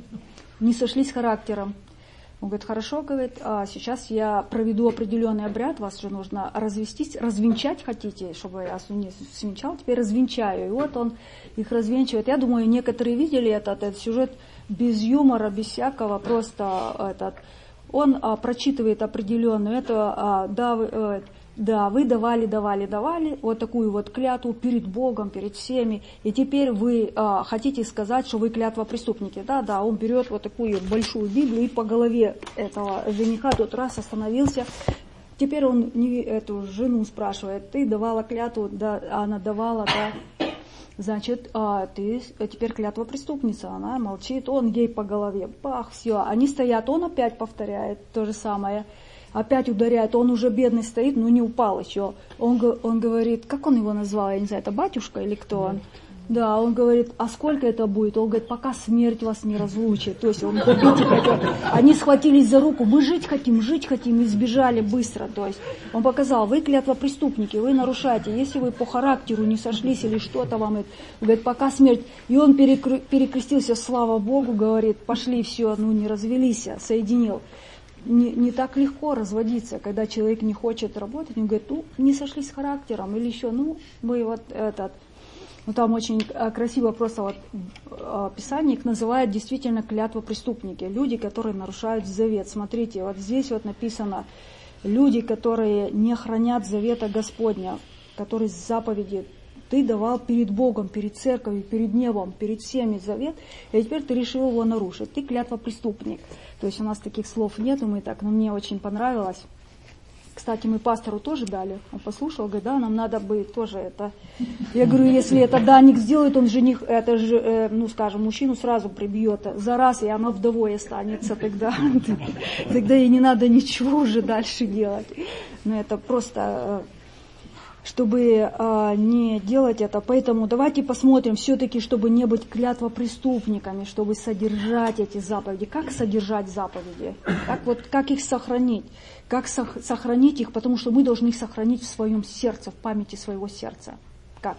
Не сошлись характером. Он говорит, хорошо, говорит, а сейчас я проведу определенный обряд, вас же нужно развестись, развенчать хотите, чтобы я не свенчал, теперь развенчаю. И вот он их развенчивает. Я думаю, некоторые видели этот, этот сюжет без юмора, без всякого, просто этот. Он а, прочитывает определенную, это, а, да, э, да, вы давали, давали, давали вот такую вот клятву перед Богом, перед всеми, и теперь вы а, хотите сказать, что вы клятвопреступники. Да, да, он берет вот такую большую Библию и по голове этого жениха тот раз остановился. Теперь он не, эту жену спрашивает, ты давала клятву? Да, она давала, да. Значит, а, ты теперь клятвопреступница. Она молчит, он ей по голове, бах, все. Они стоят, он опять повторяет то же самое. Опять ударяет, он уже бедный стоит, но не упал еще. Он, он говорит, как он его назвал, я не знаю, это батюшка или кто он? Да, он говорит, а сколько это будет? Он говорит, пока смерть вас не разлучит. То есть он добить их хотел. Они схватились за руку, мы жить хотим, жить хотим, и сбежали быстро. То есть он показал, вы клятвопреступники, вы нарушаете. Если вы по характеру не сошлись или что-то вам, он говорит, пока смерть. И он перекр... перекрестился, слава Богу, говорит, пошли, все, ну не развелись, соединил. Не, не так легко разводиться, когда человек не хочет работать, он говорит, ну, не сошлись с характером, или еще, ну, мы вот этот, ну, там очень красиво просто вот Писание их называет действительно клятвопреступники, люди, которые нарушают завет. Смотрите, вот здесь вот написано, люди, которые не хранят завета Господня, которые заповеди ты давал перед Богом, перед церковью, перед небом, перед всеми завет, и теперь ты решил его нарушить. Ты клятвопреступник. То есть у нас таких слов нету, мы так, но мне очень понравилось. Кстати, мы пастору тоже дали. Он послушал, говорит, да, нам надо бы тоже это. Я говорю, если это Даник сделает, он жених, это же, э, ну скажем, мужчину сразу прибьет за раз, и она вдовой останется тогда. Тогда ей не надо ничего уже дальше делать. Но это просто... чтобы а, не делать это. Поэтому давайте посмотрим все-таки, чтобы не быть клятвопреступниками, чтобы содержать эти заповеди. Как содержать заповеди? Как, вот, как их сохранить? Как сох, сохранить их? Потому что мы должны их сохранить в своем сердце, в памяти своего сердца. Как?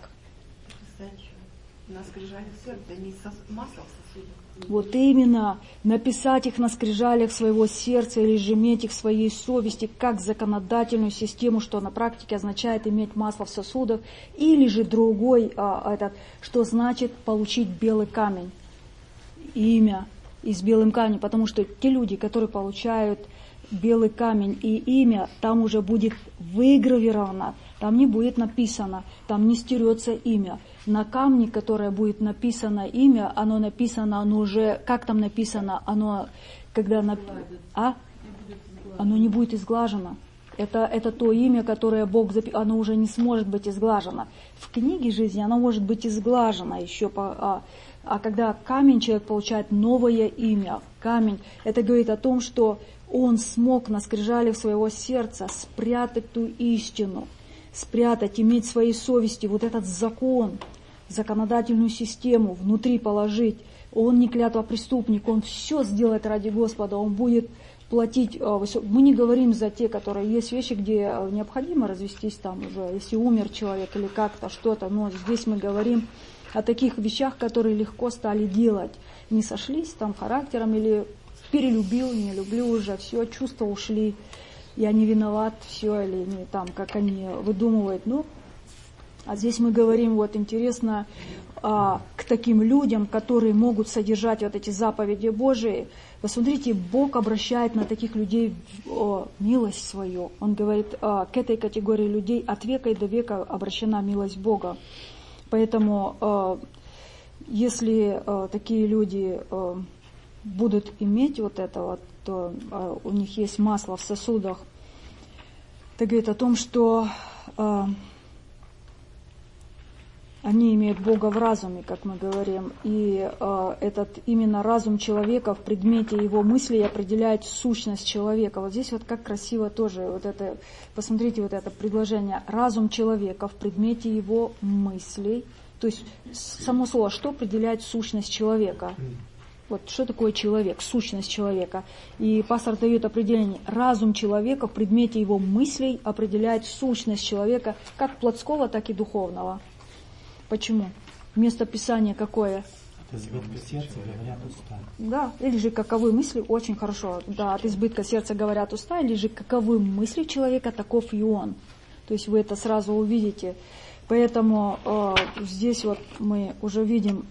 На скрижалях сердца, не масло в сосудах. Вот именно, написать их на скрижалях своего сердца или же иметь их в своей совести как законодательную систему, что на практике означает иметь масло в сосудах, или же другой, а, этот, что значит получить белый камень, имя из белым камнем, потому что те люди, которые получают белый камень и имя, там уже будет выгравировано, там не будет написано, там не стерется имя. На камне, которое будет написано имя, оно написано, оно уже, как там написано, оно, когда, нап... а? Оно не будет изглажено. Это, это то имя, которое Бог записал, оно уже не сможет быть изглажено. В книге жизни оно может быть изглажено еще, по, а, а когда камень, человек получает новое имя, камень, это говорит о том, что он смог на скрижалях своего сердца спрятать ту истину, спрятать, иметь в своей совести вот этот закон, законодательную систему внутри положить. Он не клятвопреступник, он все сделает ради Господа, он будет платить. Мы не говорим за те, которые есть вещи, где необходимо развестись там уже, если умер человек или как-то что-то, но здесь мы говорим о таких вещах, которые легко стали делать. Не сошлись там характером или перелюбил, не люблю уже, все, чувства ушли, я не виноват, все, или не там, как они выдумывают. Ну, а здесь мы говорим, вот интересно, а, к таким людям, которые могут содержать вот эти заповеди Божии. Посмотрите, Бог обращает на таких людей о, милость свою. Он говорит, а, к этой категории людей от века и до века обращена милость Бога. Поэтому, а, если а, такие люди а, будут иметь вот это вот, то а, у них есть масло в сосудах, это говорит о том, что а, они имеют Бога в разуме, как мы говорим, и э, этот именно разум человека в предмете его мыслей определяет сущность человека. Вот здесь вот как красиво тоже, вот это, посмотрите вот это предложение. Разум человека в предмете его мыслей, то есть само слово, что определяет сущность человека. Вот что такое человек, сущность человека. И пастор дает определение. Разум человека в предмете его мыслей определяет сущность человека, как плотского, так и духовного. Почему? Место Писания какое? От избытка сердца говорят уста. Да, или же каковы мысли, очень хорошо. Да, от избытка сердца говорят уста, или же каковы мысли человека, таков и он. То есть вы это сразу увидите. Поэтому э, здесь вот мы уже видим,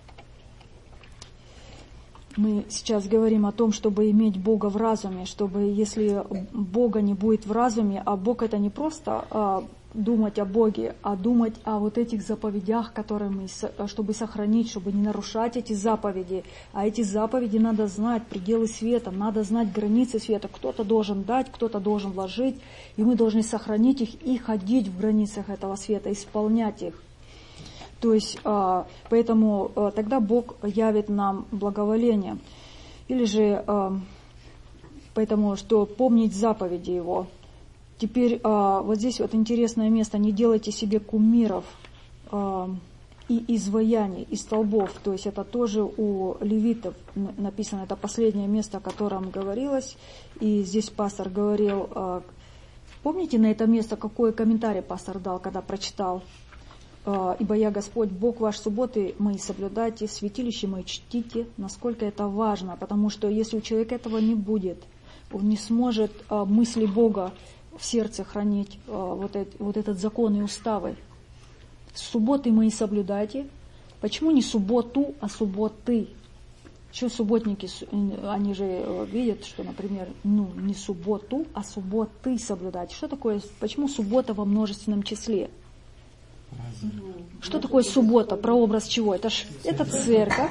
мы сейчас говорим о том, чтобы иметь Бога в разуме, чтобы если Бога не будет в разуме, а Бог это не просто э, думать о Боге, а думать о вот этих заповедях, которые мы, чтобы сохранить, чтобы не нарушать эти заповеди. А эти заповеди надо знать, пределы света, надо знать границы света. Кто-то должен дать, кто-то должен вложить, и мы должны сохранить их и ходить в границах этого света, исполнять их. То есть, поэтому тогда Бог явит нам благоволение. Или же, поэтому, что помнить заповеди Его. Теперь а, вот здесь вот интересное место. Не делайте себе кумиров а, и изваяний, и столбов. То есть это тоже у левитов написано. Это последнее место, о котором говорилось. И здесь пастор говорил, а, помните на это место, какой комментарий пастор дал, когда прочитал? А, «Ибо я Господь, Бог ваш, субботы мои соблюдайте, святилище мои чтите». Насколько это важно, потому что если у человека этого не будет, он не сможет а, мысли Бога в сердце хранить а, вот, это, вот этот закон и уставы. Субботы мои соблюдайте. Почему не субботу, а субботы? Что субботники, они же видят, что, например, ну, не субботу, а субботы соблюдать. Что такое, почему суббота во множественном числе? Праздник. Что такое суббота? Прообраз чего? Это, ж, это церковь.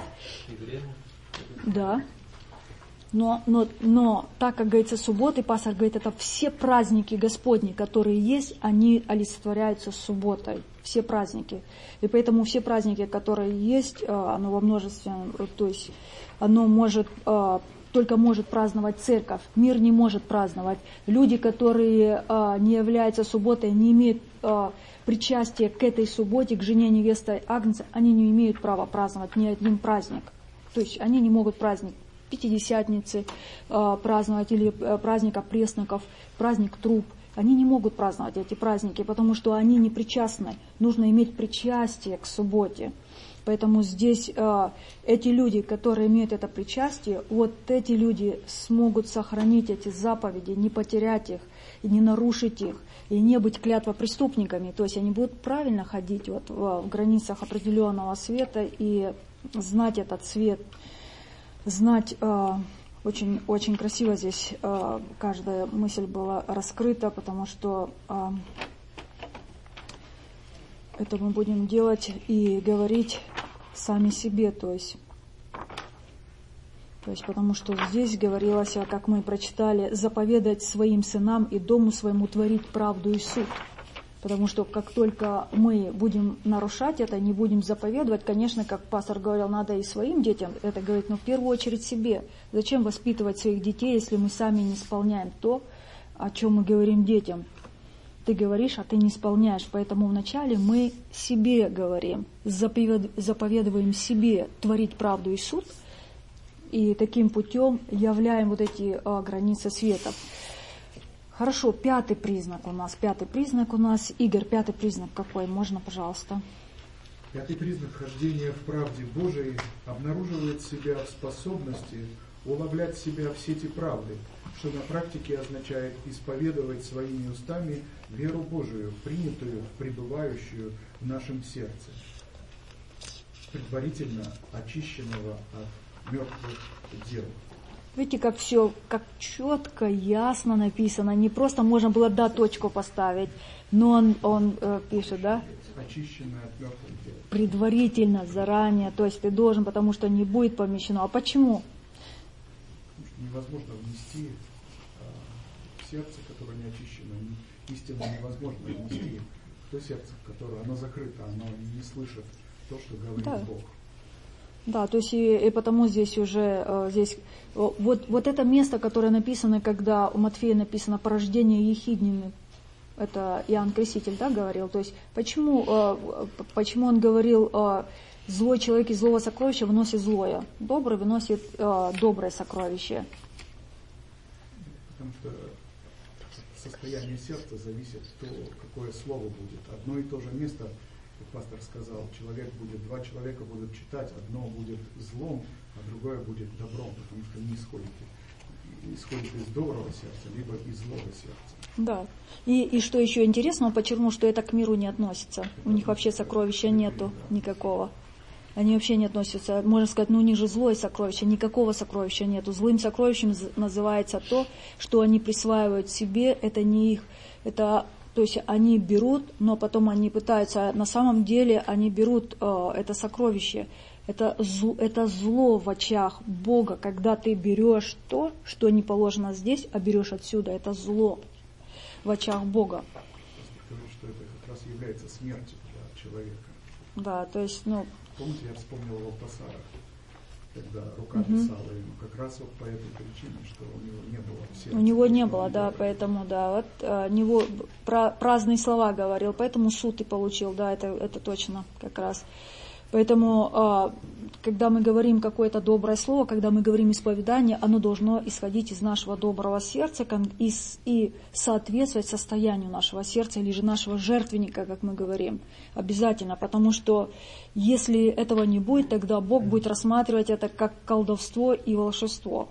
Да. Но, но, но так как говорится субботы, пастор говорит, это все праздники Господни, которые есть, они олицетворяются субботой. Все праздники. И поэтому все праздники, которые есть, оно во множестве, то есть оно может, только может праздновать церковь. Мир не может праздновать. Люди, которые не являются субботой, не имеют причастия к этой субботе, к жене невесты Агнца, они не имеют права праздновать ни один праздник. То есть они не могут праздник Пятидесятницы э, праздновать или э, праздника пресноков, праздник труп. Они не могут праздновать эти праздники, потому что они не причастны. Нужно иметь причастие к субботе. Поэтому здесь э, эти люди, которые имеют это причастие, вот эти люди смогут сохранить эти заповеди, не потерять их, и не нарушить их, и не быть клятвопреступниками. То есть они будут правильно ходить вот в, в границах определенного света и знать этот свет. Знать, э, очень, очень красиво здесь э, каждая мысль была раскрыта, потому что э, это мы будем делать и говорить сами себе, то есть, то есть потому что здесь говорилось, как мы прочитали, заповедать своим сынам и дому своему творить правду и суд. Потому что как только мы будем нарушать это, не будем заповедовать, конечно, как пастор говорил, надо и своим детям это говорить, но в первую очередь себе. Зачем воспитывать своих детей, если мы сами не исполняем то, о чем мы говорим детям? Ты говоришь, а ты не исполняешь. Поэтому вначале мы себе говорим, заповедуем себе творить правду и суд, и таким путем являем вот эти а, границы света. Хорошо, пятый признак у нас. Пятый признак у нас. Игорь, пятый признак какой? Можно, пожалуйста? Пятый признак хождения в правде Божией обнаруживает себя в способности уловлять себя в сети правды, что на практике означает исповедовать своими устами веру Божию, принятую, пребывающую в нашем сердце, предварительно очищенного от мертвых дел. Видите, как все, как четко, ясно написано. Не просто можно было да точку поставить, но он, он э, пишет, да? Очищенное от мертвых дел. Предварительно, заранее, то есть ты должен, потому что не будет помещено. А почему? Потому что невозможно внести э, в сердце, которое не очищено, истину невозможно внести в то сердце, которое оно закрыто, оно не слышит то, что говорит да. Бог. Да, то есть и, и потому здесь уже э, здесь вот, вот это место, которое написано, когда у Матфея написано порождение ехиднины, это Иоанн Креститель, да, говорил. То есть почему, э, почему он говорил, э, злой человек из злого сокровища выносит злое, добрый выносит э, доброе сокровище. Потому что состояние сердца зависит от того, какое слово будет. Одно и то же место, как пастор сказал, человек будет, два человека будут читать, одно будет злом, а другое будет добром, потому что не исходит, исходит из доброго сердца, либо из злого сердца. Да. И, и что еще интересно, он подчеркнул, что это к миру не относится. У них вообще сокровища нету никакого. Они вообще не относятся. Можно сказать, ну у них же злое сокровище, никакого сокровища нету. Злым сокровищем называется то, что они присваивают себе, это не их. Это, то есть они берут, но потом они пытаются, на самом деле они берут э, это сокровище. Это, зл, это зло в очах Бога, когда ты берешь то, что не положено здесь, а берешь отсюда. Это зло в очах Бога. Скажу, что это как раз является смертью для человека. Да, то есть, ну... Помните, я вспомнил его в Пасарах, когда рука угу. писала ему, как раз вот по этой причине, что у него не было сердца. У него не было, да, говорил. Поэтому, да, вот а, него про, праздные слова говорил, поэтому суд и получил, да, это, это точно как раз. Поэтому, а, когда мы говорим какое-то доброе слово, когда мы говорим исповедание, оно должно исходить из нашего доброго сердца и, и соответствовать состоянию нашего сердца или же нашего жертвенника, как мы говорим, обязательно, потому что если этого не будет, тогда Бог будет рассматривать это как колдовство и волшебство.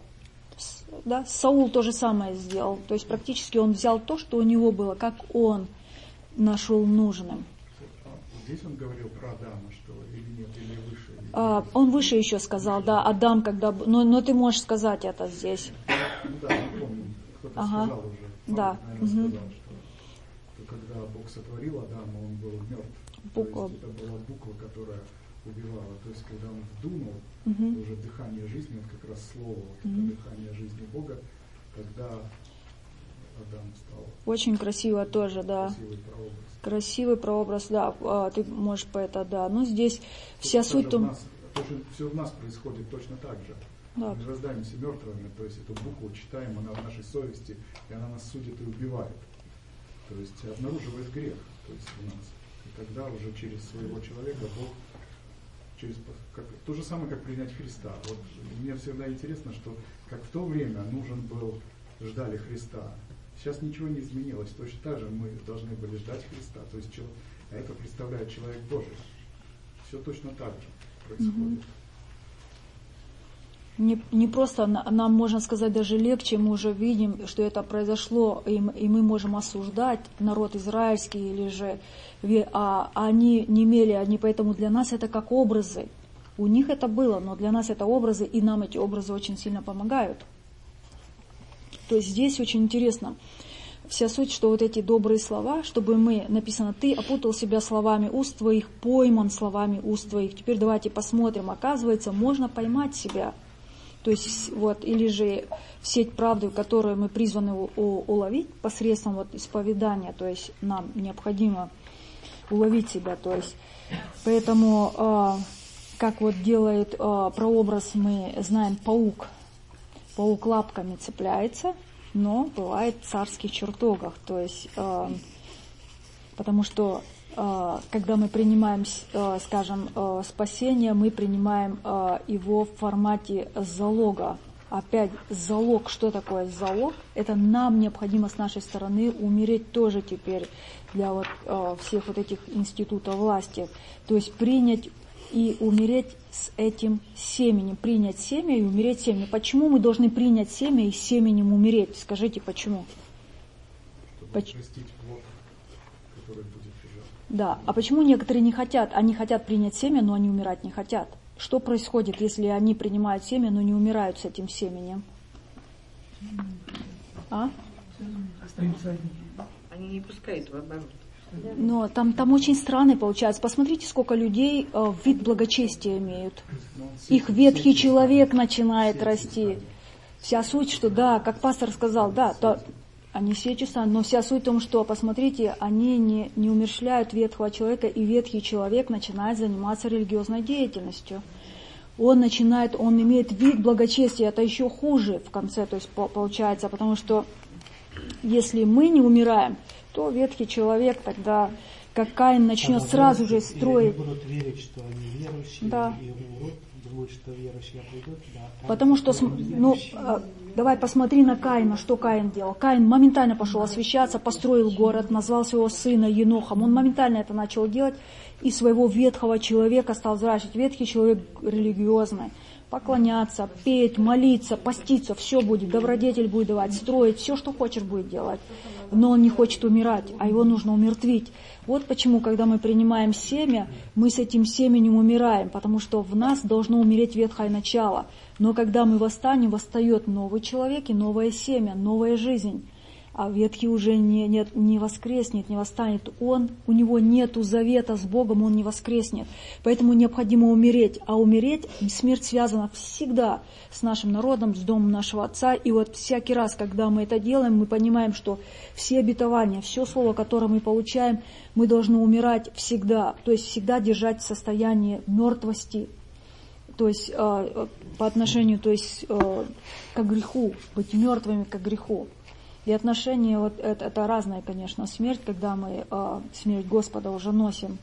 Да? Саул то же самое сделал, то есть практически он взял то, что у него было, как он нашел нужным. Здесь он говорил про Адама, что или нет, или выше. Или а, он выше еще сказал, да, Адам, когда... Но, но ты можешь сказать это здесь. Ну да, не помню, кто-то ага. сказал уже. Да. Наверное, угу. сказал, что, что когда Бог сотворил Адама, он был мертв. Буква. То есть это была буква, которая убивала. То есть когда он вдунул угу. уже дыхание жизни, вот как раз слово, вот угу. это дыхание жизни Бога, тогда Адам стал... Очень красиво тоже, да. Красивый прообраз. Красивый прообраз, да, а, ты можешь по это, да. Но здесь Тут вся суть... В нас, все в нас происходит точно так же. Да. Мы рождаемся мертвыми, то есть эту букву читаем, она в нашей совести, и она нас судит и убивает. То есть обнаруживает грех, то есть в нас. И тогда уже через своего человека Бог, через, как, то же самое, как принять Христа. Вот мне всегда интересно, что как в то время нужен был, ждали Христа. Сейчас ничего не изменилось. Точно так же мы должны были ждать Христа. То есть а это представляет человек Божий. Все точно так же происходит. Не, не просто нам, можно сказать, даже легче, мы уже видим, что это произошло, и, и мы можем осуждать народ израильский, или же а, они не имели, они, поэтому для нас это как образы. У них это было, но для нас это образы, и нам эти образы очень сильно помогают. То есть здесь очень интересно. Вся суть, что вот эти добрые слова, чтобы мы, написано, ты опутал себя словами уст твоих, пойман словами уст твоих. Теперь давайте посмотрим, оказывается, можно поймать себя. То есть, вот, или же в сеть правды, которую мы призваны у, у, уловить посредством вот, исповедания, то есть нам необходимо уловить себя. То есть, поэтому, э, как вот делает э, прообраз, мы знаем, паук. Паук лапками цепляется, но бывает в царских чертогах. То есть, э, потому что, э, когда мы принимаем, э, скажем, э, спасение, мы принимаем э, его в формате залога. Опять залог, что такое залог? Это нам необходимо с нашей стороны умереть тоже теперь для вот, э, всех вот этих институтов власти. То есть принять и умереть с этим семенем. Принять семя и умереть семенем. Почему мы должны принять семя и с семенем умереть? Скажите, почему? Чтобы Поч... простить плод, который будет уже. Да, а почему некоторые не хотят? Они хотят принять семя, но они умирать не хотят. Что происходит, если они принимают семя, но не умирают с этим семенем? А? Они не пускают в оборот. Но там, там очень странно получается. Посмотрите, сколько людей э, вид благочестия имеют. Их ветхий человек начинает расти. Вся суть, что да, как пастор сказал, да, то они все часа, но вся суть в том, что, посмотрите, они не, не умерщвляют ветхого человека, и ветхий человек начинает заниматься религиозной деятельностью. Он начинает, он имеет вид благочестия, это еще хуже в конце, то есть получается, потому что если мы не умираем, то ветхий человек тогда, как Каин, начнет сразу же строить. Они будут верить, что они верующие, да. И умрут, думают, что верующие придут. Да, потому что, ну, давай посмотри на Каина, что Каин делал. Каин моментально пошел освящаться, построил город, назвал своего сына Енохом. Он моментально это начал делать, и своего ветхого человека стал взращивать. Ветхий человек религиозный. Поклоняться, петь, молиться, поститься, все будет, добродетель будет давать, строить, все, что хочешь, будет делать. Но он не хочет умирать, а его нужно умертвить. Вот почему, когда мы принимаем семя, мы с этим семенем умираем, потому что в нас должно умереть ветхое начало. Но когда мы восстанем, восстает новый человек и новое семя, новая жизнь. А ветхий уже не, не, не воскреснет, не восстанет. Он, у него нету завета с Богом, он не воскреснет. Поэтому необходимо умереть. А умереть, смерть связана всегда с нашим народом, с домом нашего Отца. И вот всякий раз, когда мы это делаем, мы понимаем, что все обетования, все слово, которое мы получаем, мы должны умирать всегда. То есть всегда держать состояние мертвости. То есть э, по отношению, то есть э, к греху, быть мертвыми к греху. И отношения, вот это, это разная, конечно, смерть, когда мы э, смерть Господа уже носим.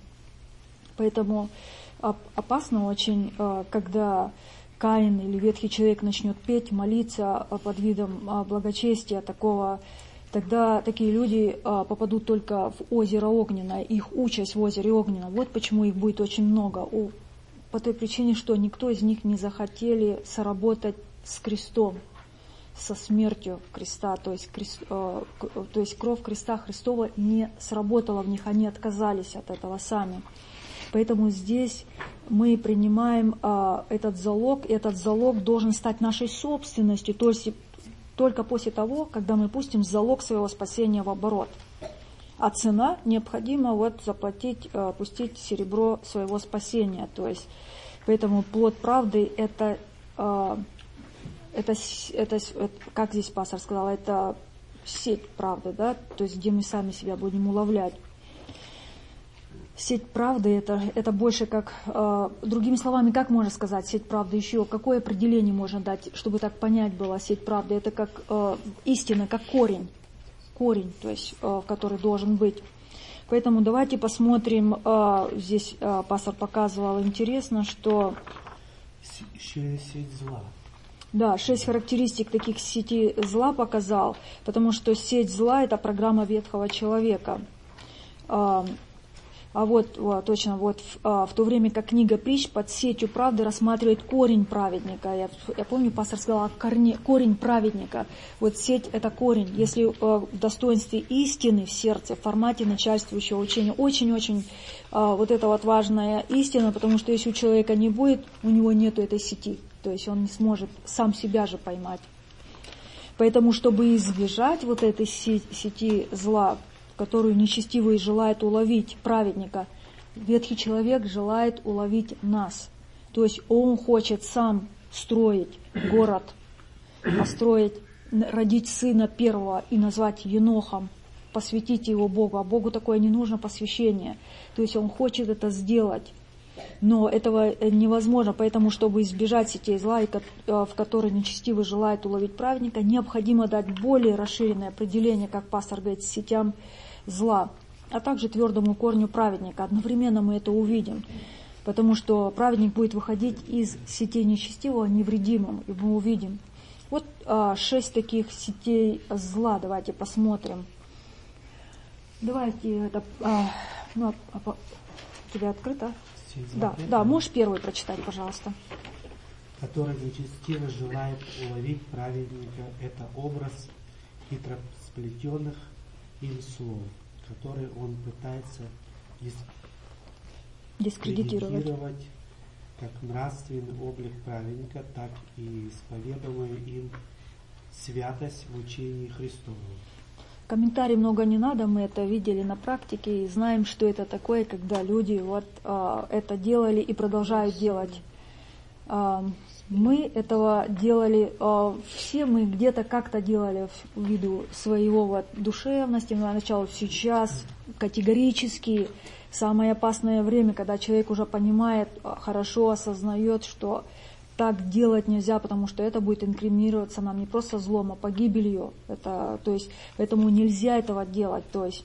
Поэтому оп- опасно очень, э, когда Каин или ветхий человек начнет петь, молиться э, под видом э, благочестия такого, тогда такие люди э, попадут только в озеро Огненное, их участь в озере Огненном. Вот почему их будет очень много. У, по той причине, что никто из них не захотели соработать с крестом, со смертью креста, то есть, крест, э, то есть кровь креста Христова не сработала в них, они отказались от этого сами. Поэтому здесь мы принимаем э, этот залог, и этот залог должен стать нашей собственностью, то есть только после того, когда мы пустим залог своего спасения в оборот. А цена необходимо вот заплатить, э, пустить серебро своего спасения. То есть, поэтому плод правды это э, Это, это, это, как здесь пастор сказал, это сеть правды, да, то есть где мы сами себя будем уловлять. Сеть правды это, это больше как, э, другими словами, как можно сказать сеть правды еще, какое определение можно дать, чтобы так понять было сеть правды, это как э, истина, как корень, корень, то есть, э, который должен быть. Поэтому давайте посмотрим, э, здесь э, пастор показывал, интересно, что... Еще и сеть зла. Да, шесть характеристик таких сетей зла показал, потому что сеть зла – это программа ветхого человека. А, а вот, вот, точно, вот в, а, в то время как книга притч под сетью правды рассматривает корень праведника. Я, я помню, пастор сказал, корне, корень праведника. Вот сеть – это корень. Если а, в достоинстве истины в сердце, в формате начальствующего учения, очень-очень а, вот это вот важная истина, потому что если у человека не будет, у него нету этой сети. То есть он не сможет сам себя же поймать. Поэтому, чтобы избежать вот этой сети зла, которую нечестивый желает уловить праведника, ветхий человек желает уловить нас. То есть он хочет сам строить город, построить, родить сына первого и назвать Енохом, посвятить его Богу. А Богу такое не нужно посвящение. То есть он хочет это сделать. Но этого невозможно, поэтому, чтобы избежать сетей зла, в которой нечестивый желает уловить праведника, необходимо дать более расширенное определение, как пастор говорит, сетям зла, а также твердому корню праведника. Одновременно мы это увидим, потому что праведник будет выходить из сетей нечестивого невредимым, и мы увидим. Вот а, шесть таких сетей зла. Давайте посмотрим. Давайте это... А, ну, а, а, у тебя открыто? Да, да, можешь первый прочитать, пожалуйста. Который нечестиво желает уловить праведника, это образ хитросплетенных им слов, которые он пытается дискредитировать как нравственный облик праведника, так и исповедуемую им святость в учении Христовом. Комментарий много не надо, мы это видели на практике и знаем, что это такое, когда люди вот а, это делали и продолжают делать. А, мы этого делали, а, все мы где-то как-то делали ввиду своего вот душевности, но начало сейчас категорически самое опасное время, когда человек уже понимает, хорошо осознает, что так делать нельзя, потому что это будет инкриминироваться нам не просто злом, а погибелью. Это, то есть, поэтому нельзя этого делать. То есть,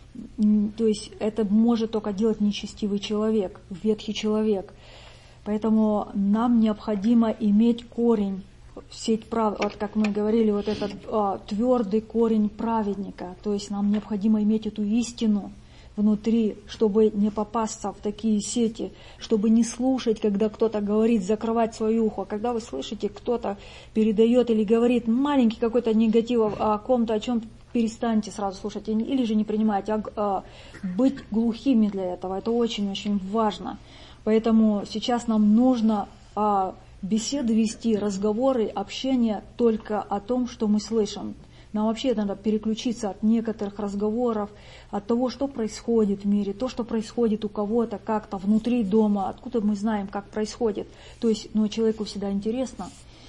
то есть это может только делать нечестивый человек, ветхий человек. Поэтому нам необходимо иметь корень, сеть прав, вот как мы говорили, вот этот а, твердый корень праведника. То есть нам необходимо иметь эту истину внутри, чтобы не попасться в такие сети, чтобы не слушать, когда кто-то говорит, закрывать свое ухо. Когда вы слышите, кто-то передает или говорит маленький какой-то негатив о ком-то, о чем, перестаньте сразу слушать, или же не принимайте, а, а быть глухими для этого. Это очень-очень важно. Поэтому сейчас нам нужно а, беседы вести, разговоры, общение только о том, что мы слышим. Нам вообще надо переключиться от некоторых разговоров, от того, что происходит в мире, то, что происходит у кого-то как-то внутри дома, откуда мы знаем, как происходит. То есть, ну, человеку всегда интересно,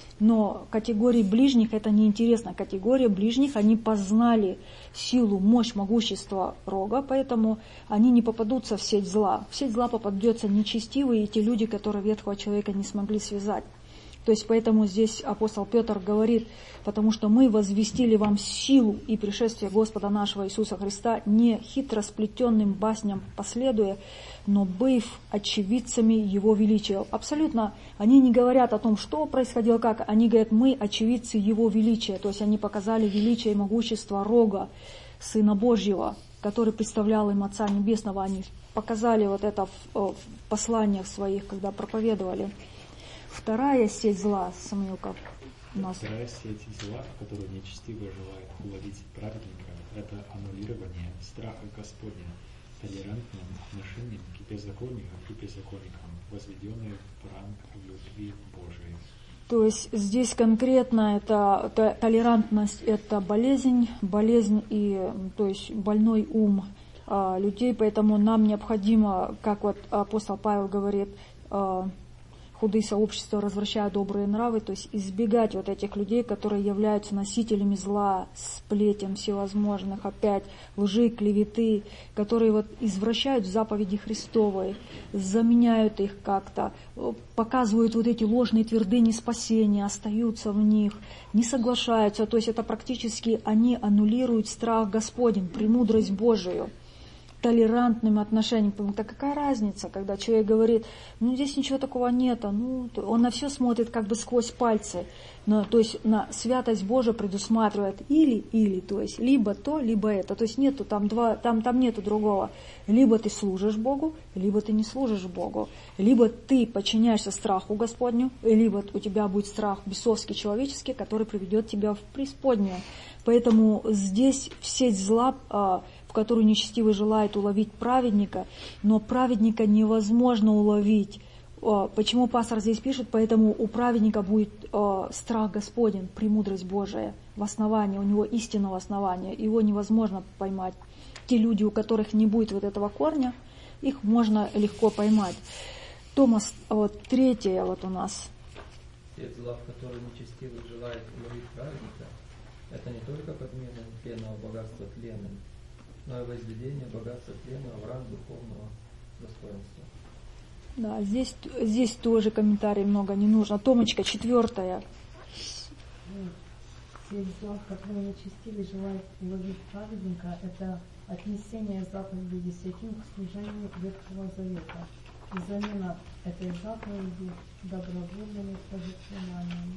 но категории ближних это не интересно. Категория ближних, они познали силу, мощь, могущество Рога, поэтому они не попадутся в сеть зла. В сеть зла попадутся нечестивые и те люди, которые ветхого человека не смогли связать. То есть поэтому здесь апостол Петр говорит, потому что мы возвестили вам силу и пришествие Господа нашего Иисуса Христа не хитросплетенным басням последуя, но быв очевидцами Его величия. Абсолютно они не говорят о том, что происходило, как. Они говорят, мы очевидцы Его величия. То есть они показали величие и могущество Рога, Сына Божьего, который представлял им Отца Небесного. Они показали вот это в посланиях своих, когда проповедовали. Вторая сеть зла, Самуилка, у нас. Вторая сеть зла, которую нечестиво желает уловить праведника, это аннулирование страха Господня, толерантным отношением к беззаконию и беззаконникам, возведенные в ранг любви Божией. То есть здесь конкретно это, это толерантность, это болезнь, болезнь и, то есть больной ум а, людей, поэтому нам необходимо, как вот апостол Павел говорит, а, худые сообщества развращают добрые нравы, то есть избегать вот этих людей, которые являются носителями зла, сплетен всевозможных, опять лжи, клеветы, которые вот извращают заповеди Христовой, заменяют их как-то, показывают вот эти ложные твердыни спасения, остаются в них, не соглашаются, то есть это практически они аннулируют страх Господень, премудрость Божию. Толерантным отношением. Так какая разница, когда человек говорит, ну здесь ничего такого нет, ну, он на все смотрит как бы сквозь пальцы. Но, то есть на святость Божия предусматривает или-или, то есть либо то, либо это. То есть нету там два, там, там нету другого. Либо ты служишь Богу, либо ты не служишь Богу. Либо ты подчиняешься страху Господню, либо у тебя будет страх бесовский, человеческий, который приведет тебя в преисподнюю. Поэтому здесь в сеть зла, в которую нечестивый желает уловить праведника, но праведника невозможно уловить. Почему пастор здесь пишет? Поэтому у праведника будет страх Господень, премудрость Божия в основании, у него истинного основания, его невозможно поймать. Те люди, у которых не будет вот этого корня, их можно легко поймать. Томас, вот третье вот у нас. Сеть зла, в которой нечестивый желает уловить праведника, это не только подмена тленного богатства тленным, но и возведение богатства тленного в ранг духовного достоинства. Да, здесь, здесь тоже комментарий много не нужно. Томочка, четвертая. Сеть зла, в которой нечестивый желает уловить праведника, это отнесение заповеди десятин к служению Ветхого Завета и замена этой заповеди добровольными пожертвованиями.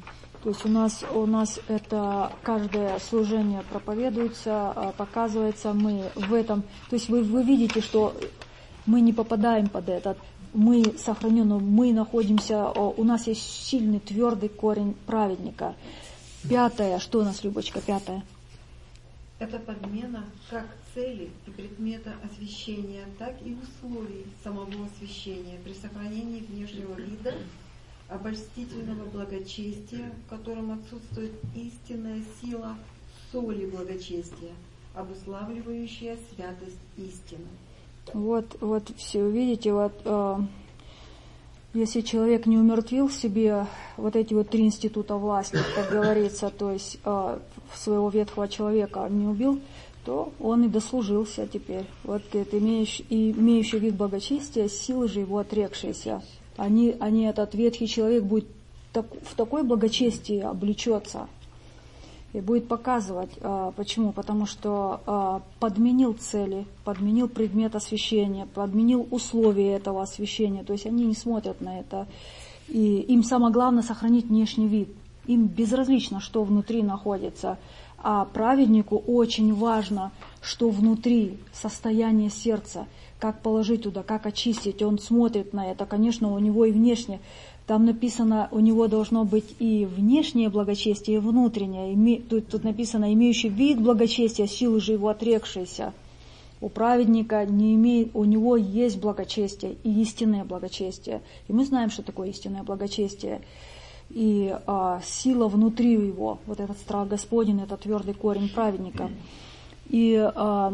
То есть у нас, у нас это каждое служение проповедуется, показывается, мы в этом, то есть вы, вы видите, что мы не попадаем под это, мы сохранены, мы находимся, у нас есть сильный, твердый корень праведника. Пятое, что у нас, Любочка, пятое? Это подмена как цели и предмета освящения, так и условий самого освящения при сохранении внешнего вида, обольстительного благочестия, в котором отсутствует истинная сила соли благочестия, обуславливающая святость истины. Вот, вот все, видите, вот э, если человек не умертвил в себе вот эти вот три института власти, как говорится, то есть э, своего ветхого человека не убил, то он и дослужился теперь. Вот это имеющий, имеющий вид благочестия, силы же его отрекшиеся. Они, они, этот ветхий человек будет так, в такое благочестие облечется и будет показывать. А, почему? Потому что а, подменил цели, подменил предмет освящения, подменил условия этого освящения. То есть они не смотрят на это. И им самое главное сохранить внешний вид. Им безразлично, что внутри находится. А праведнику очень важно, что внутри, состояние сердца, как положить туда, как очистить. Он смотрит на это, конечно, у него и внешне. Там написано, у него должно быть и внешнее благочестие, и внутреннее. Тут, тут написано, имеющий вид благочестия, силы же его отрекшиеся. У праведника не имеет, у него есть благочестие и истинное благочестие. И мы знаем, что такое истинное благочестие. И а, сила внутри его, вот этот страх Господень, это твердый корень праведника. И а,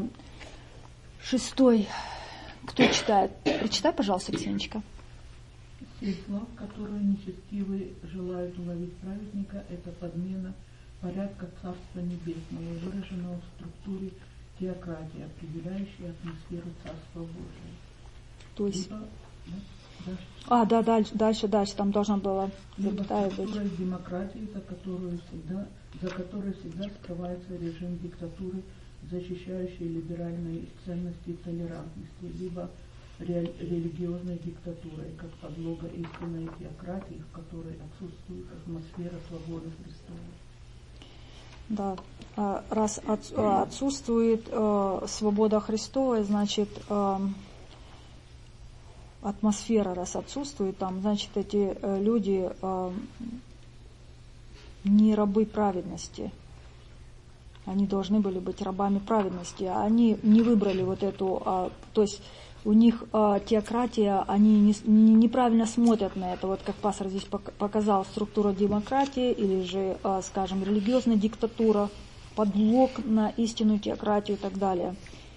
шестой, кто читает? Прочитай, пожалуйста, Ксенечка. Средства, которые нечестивые желают уловить праведника, это подмена порядка Царства Небесного, выраженного в структуре теократии, определяющей атмосферу Царства Божия. То есть... Либо, да, дальше. А, да, дальше, дальше, дальше, там должна была запятая быть. Либо демократии, за которую всегда, за которой всегда скрывается режим диктатуры, защищающий либеральные ценности и толерантности, либо ре- религиозной диктатурой, как подлога истинной теократии, в которой отсутствует атмосфера свободы Христовой. Да, раз отсутствует э, свобода Христовая, значит, э, атмосфера, раз отсутствует, там, значит, эти э, люди э, не рабы праведности. Они должны были быть рабами праведности. Они не выбрали вот эту, а, то есть у них а, теократия, они не, не, неправильно смотрят на это. Вот как пастор здесь показал, структура демократии или же, а, скажем, религиозная диктатура, подлог на истинную теократию и так далее.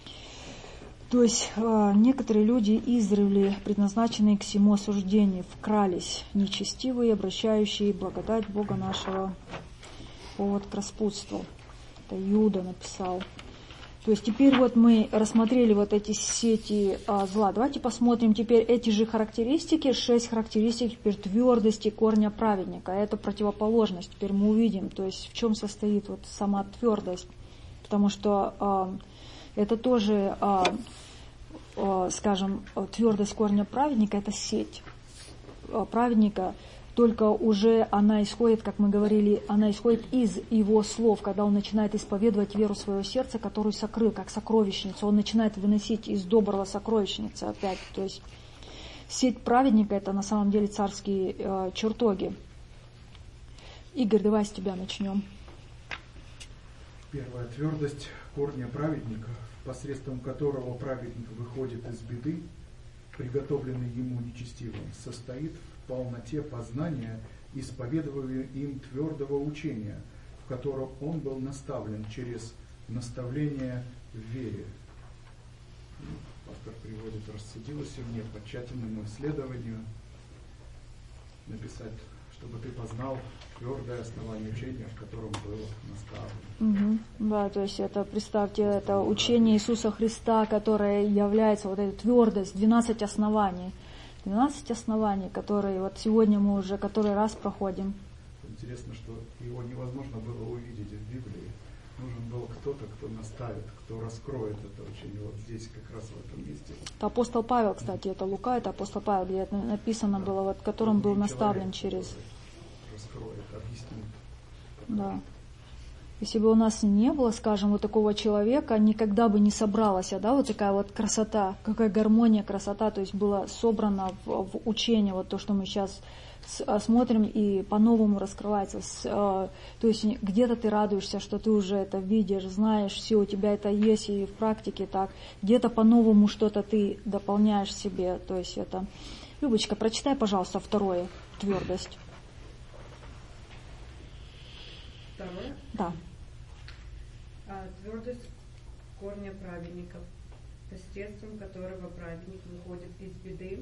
То есть а, некоторые люди издревле, предназначенные к всему осуждению, вкрались, нечестивые, обращающие благодать Бога нашего повод к распутству. Это Иуда написал. То есть теперь вот мы рассмотрели вот эти сети а, зла. Давайте посмотрим теперь эти же характеристики, шесть характеристик теперь твердости корня праведника. Это противоположность. Теперь мы увидим, то есть в чем состоит вот сама твердость. Потому что а, это тоже, а, а, скажем, твердость корня праведника, это сеть а, праведника. Только уже она исходит, как мы говорили, она исходит из его слов, когда он начинает исповедовать веру своего сердца, которую сокрыл, как сокровищницу. Он начинает выносить из доброго сокровищницы опять. То есть сеть праведника — это на самом деле царские э, чертоги. Игорь, давай с тебя начнем. Первая твердость корня праведника, посредством которого праведник выходит из беды, приготовленный ему нечестивым, состоит в полноте познания, исповедуемого им твердого учения, в котором он был наставлен через наставление в вере. И пастор приводит: рассудилось и мне по тщательному исследованию написать, чтобы ты познал твердое основание учения, в котором был наставлен. Угу. Да, то есть это, представьте, это учение Иисуса Христа, которое является вот этой твердость, двенадцать оснований. двенадцать оснований, которые вот сегодня мы уже который раз проходим. Интересно, что его невозможно было увидеть в Библии. Нужен был кто-то, кто наставит, кто раскроет это учение. Вот здесь как раз в этом месте. Это апостол Павел, кстати, это Лука, это апостол Павел, где это написано было, вот, которым был наставлен через... Раскроет, объяснит Да. Если бы у нас не было, скажем, вот такого человека, никогда бы не собралась, да, вот такая вот красота, какая гармония, красота, то есть было собрано в, в учение, вот то, что мы сейчас смотрим, и по-новому раскрывается. То есть где-то ты радуешься, что ты уже это видишь, знаешь, все, у тебя это есть, и в практике так. Где-то по-новому что-то ты дополняешь себе. То есть это... Любочка, прочитай, пожалуйста, второе, твердость. Второе? Да. А, твердость корня праведников, посредством которого праведник выходит из беды,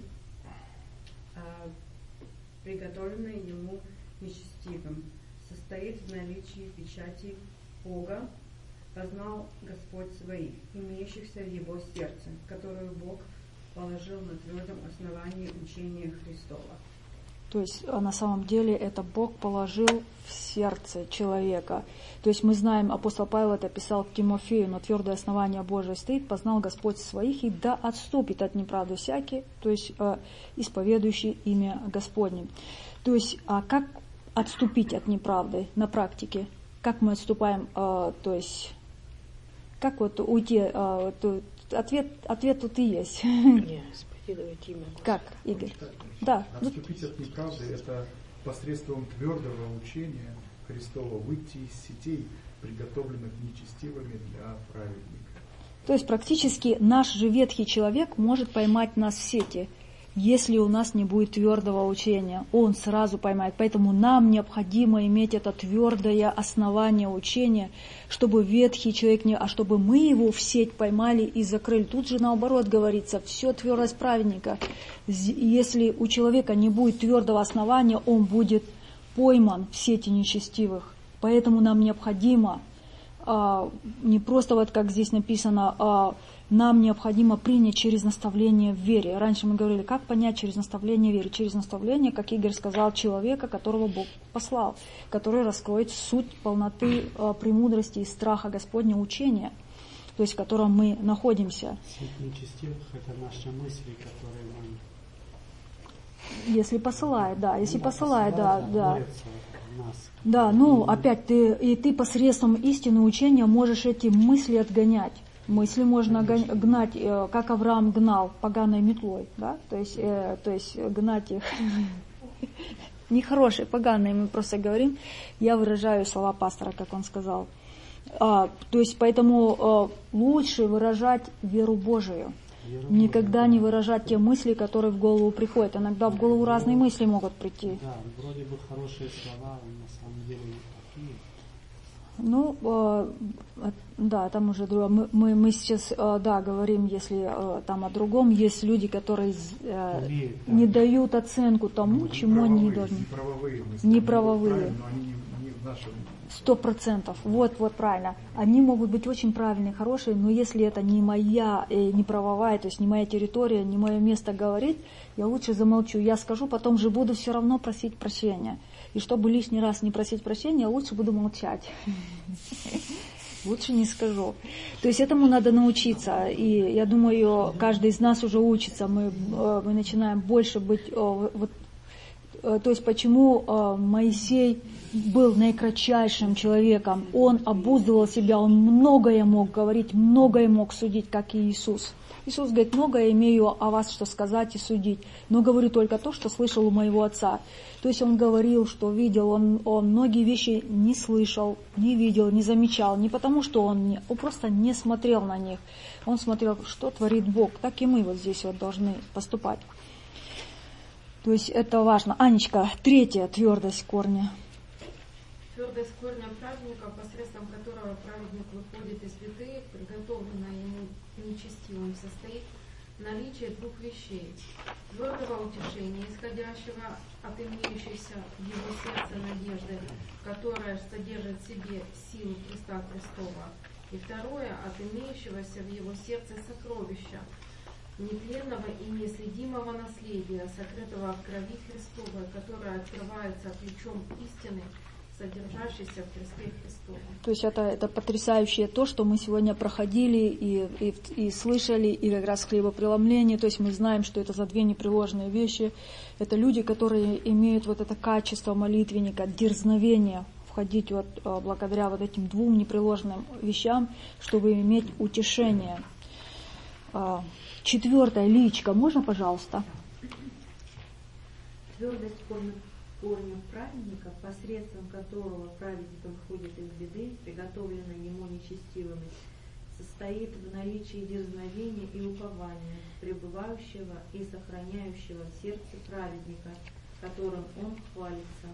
а, приготовленное ему нечестивым, состоит в наличии печати Бога, познал Господь своих, имеющихся в его сердце, которую Бог положил на твердом основании учения Христова. То есть на самом деле это Бог положил в сердце человека. То есть мы знаем, апостол Павел это писал к Тимофею, но твердое основание Божие стоит, познал Господь своих, и да отступит от неправды всякий, то есть э, исповедующий имя Господне. То есть а как отступить от неправды на практике? Как мы отступаем, э, то есть как вот уйти, э, то, ответ, ответ тут и есть. Как, Игорь? Да. Отступить от неправды – это посредством твердого учения Христова выйти из сетей, приготовленных нечестивыми для праведника. То есть практически наш же ветхий человек может поймать нас в сети, если у нас не будет твердого учения. Он сразу поймает. Поэтому нам необходимо иметь это твердое основание учения, чтобы ветхий человек не... А чтобы мы его в сеть поймали и закрыли. Тут же наоборот говорится, все твердость праведника. Если у человека не будет твердого основания, он будет пойман в сети нечестивых. Поэтому нам необходимо, а, не просто вот как здесь написано, а, нам необходимо принять через наставление в вере. Раньше мы говорили, как понять через наставление в вере? Через наставление, как Игорь сказал, человека, которого Бог послал, который раскроет суть полноты э, премудрости и страха Господня учения, то есть в котором мы находимся. Суть нечестивых – это наши мысли, которые нам... Если посылает, да, если да, посылает, да, да. Нас. Да, ну опять ты, и ты посредством истины учения можешь эти мысли отгонять. Мысли можно гнать, как Авраам гнал поганой метлой, да, то есть, э, то есть гнать их. Нехорошие, поганые, мы просто говорим. Я выражаю слова пастора, как он сказал. А, то есть поэтому а, лучше выражать веру Божию. Веру Никогда Божию, не выражать те мысли, которые в голову приходят. Иногда в голову разные мысли могут прийти. Да, вроде бы хорошие слова, на самом деле не такие. Ну, э, да, там уже другое. Мы, мы, мы сейчас, э, да, говорим, если э, там о другом. Есть люди, которые э, Умеют, да. не дают оценку тому, чему они не должны. Неправовые мысли. Неправовые. Но они не, не в нашем... Сто процентов. Вот, вот, правильно. Они могут быть очень правильные, хорошие, но если это не моя, э, не правовая, то есть не моя территория, не мое место говорить, я лучше замолчу. Я скажу, потом же буду все равно просить прощения. И чтобы лишний раз не просить прощения, лучше буду молчать. Лучше не скажу. То есть этому надо научиться. И я думаю, каждый из нас уже учится. Мы, мы начинаем больше быть... Вот, то есть почему Моисей был наикратчайшим человеком? Он обуздывал себя, он многое мог говорить, многое мог судить, как и Иисус. Иисус говорит, многое имею о вас, что сказать и судить, но говорю только то, что слышал у моего Отца. То есть он говорил, что видел, он, он многие вещи не слышал, не видел, не замечал, не потому, что он, не, он просто не смотрел на них. Он смотрел, что творит Бог. Так и мы вот здесь вот должны поступать. То есть это важно. Анечка, третья твердость корня. Твердость корня праведника, посредством которого праведник выходит из беды, приготовленное ему нечестивым, состоит наличие двух вещей. Твердого утешения, исходящего от имеющейся в его сердце надежды, которая содержит в себе силу Христа Христова. И второе, от имеющегося в его сердце сокровища, нетленного и неследимого наследия, сокрытого в крови Христовой, которое открывается ключом истины, содержащийся в Христе Христове. То есть это, это потрясающее то, что мы сегодня проходили и, и, и слышали, и как раз хлебопреломление. То есть мы знаем, что это за две непреложные вещи. Это люди, которые имеют вот это качество молитвенника, дерзновения входить вот благодаря вот этим двум непреложным вещам, чтобы иметь утешение. Четвертая личка, можно, пожалуйста? Твердость корня, корня праведника, посредством которого праведник выходит из беды, приготовленной ему нечестивыми, состоит в наличии дерзновения и упования, пребывающего и сохраняющего в сердце праведника, которым он хвалится.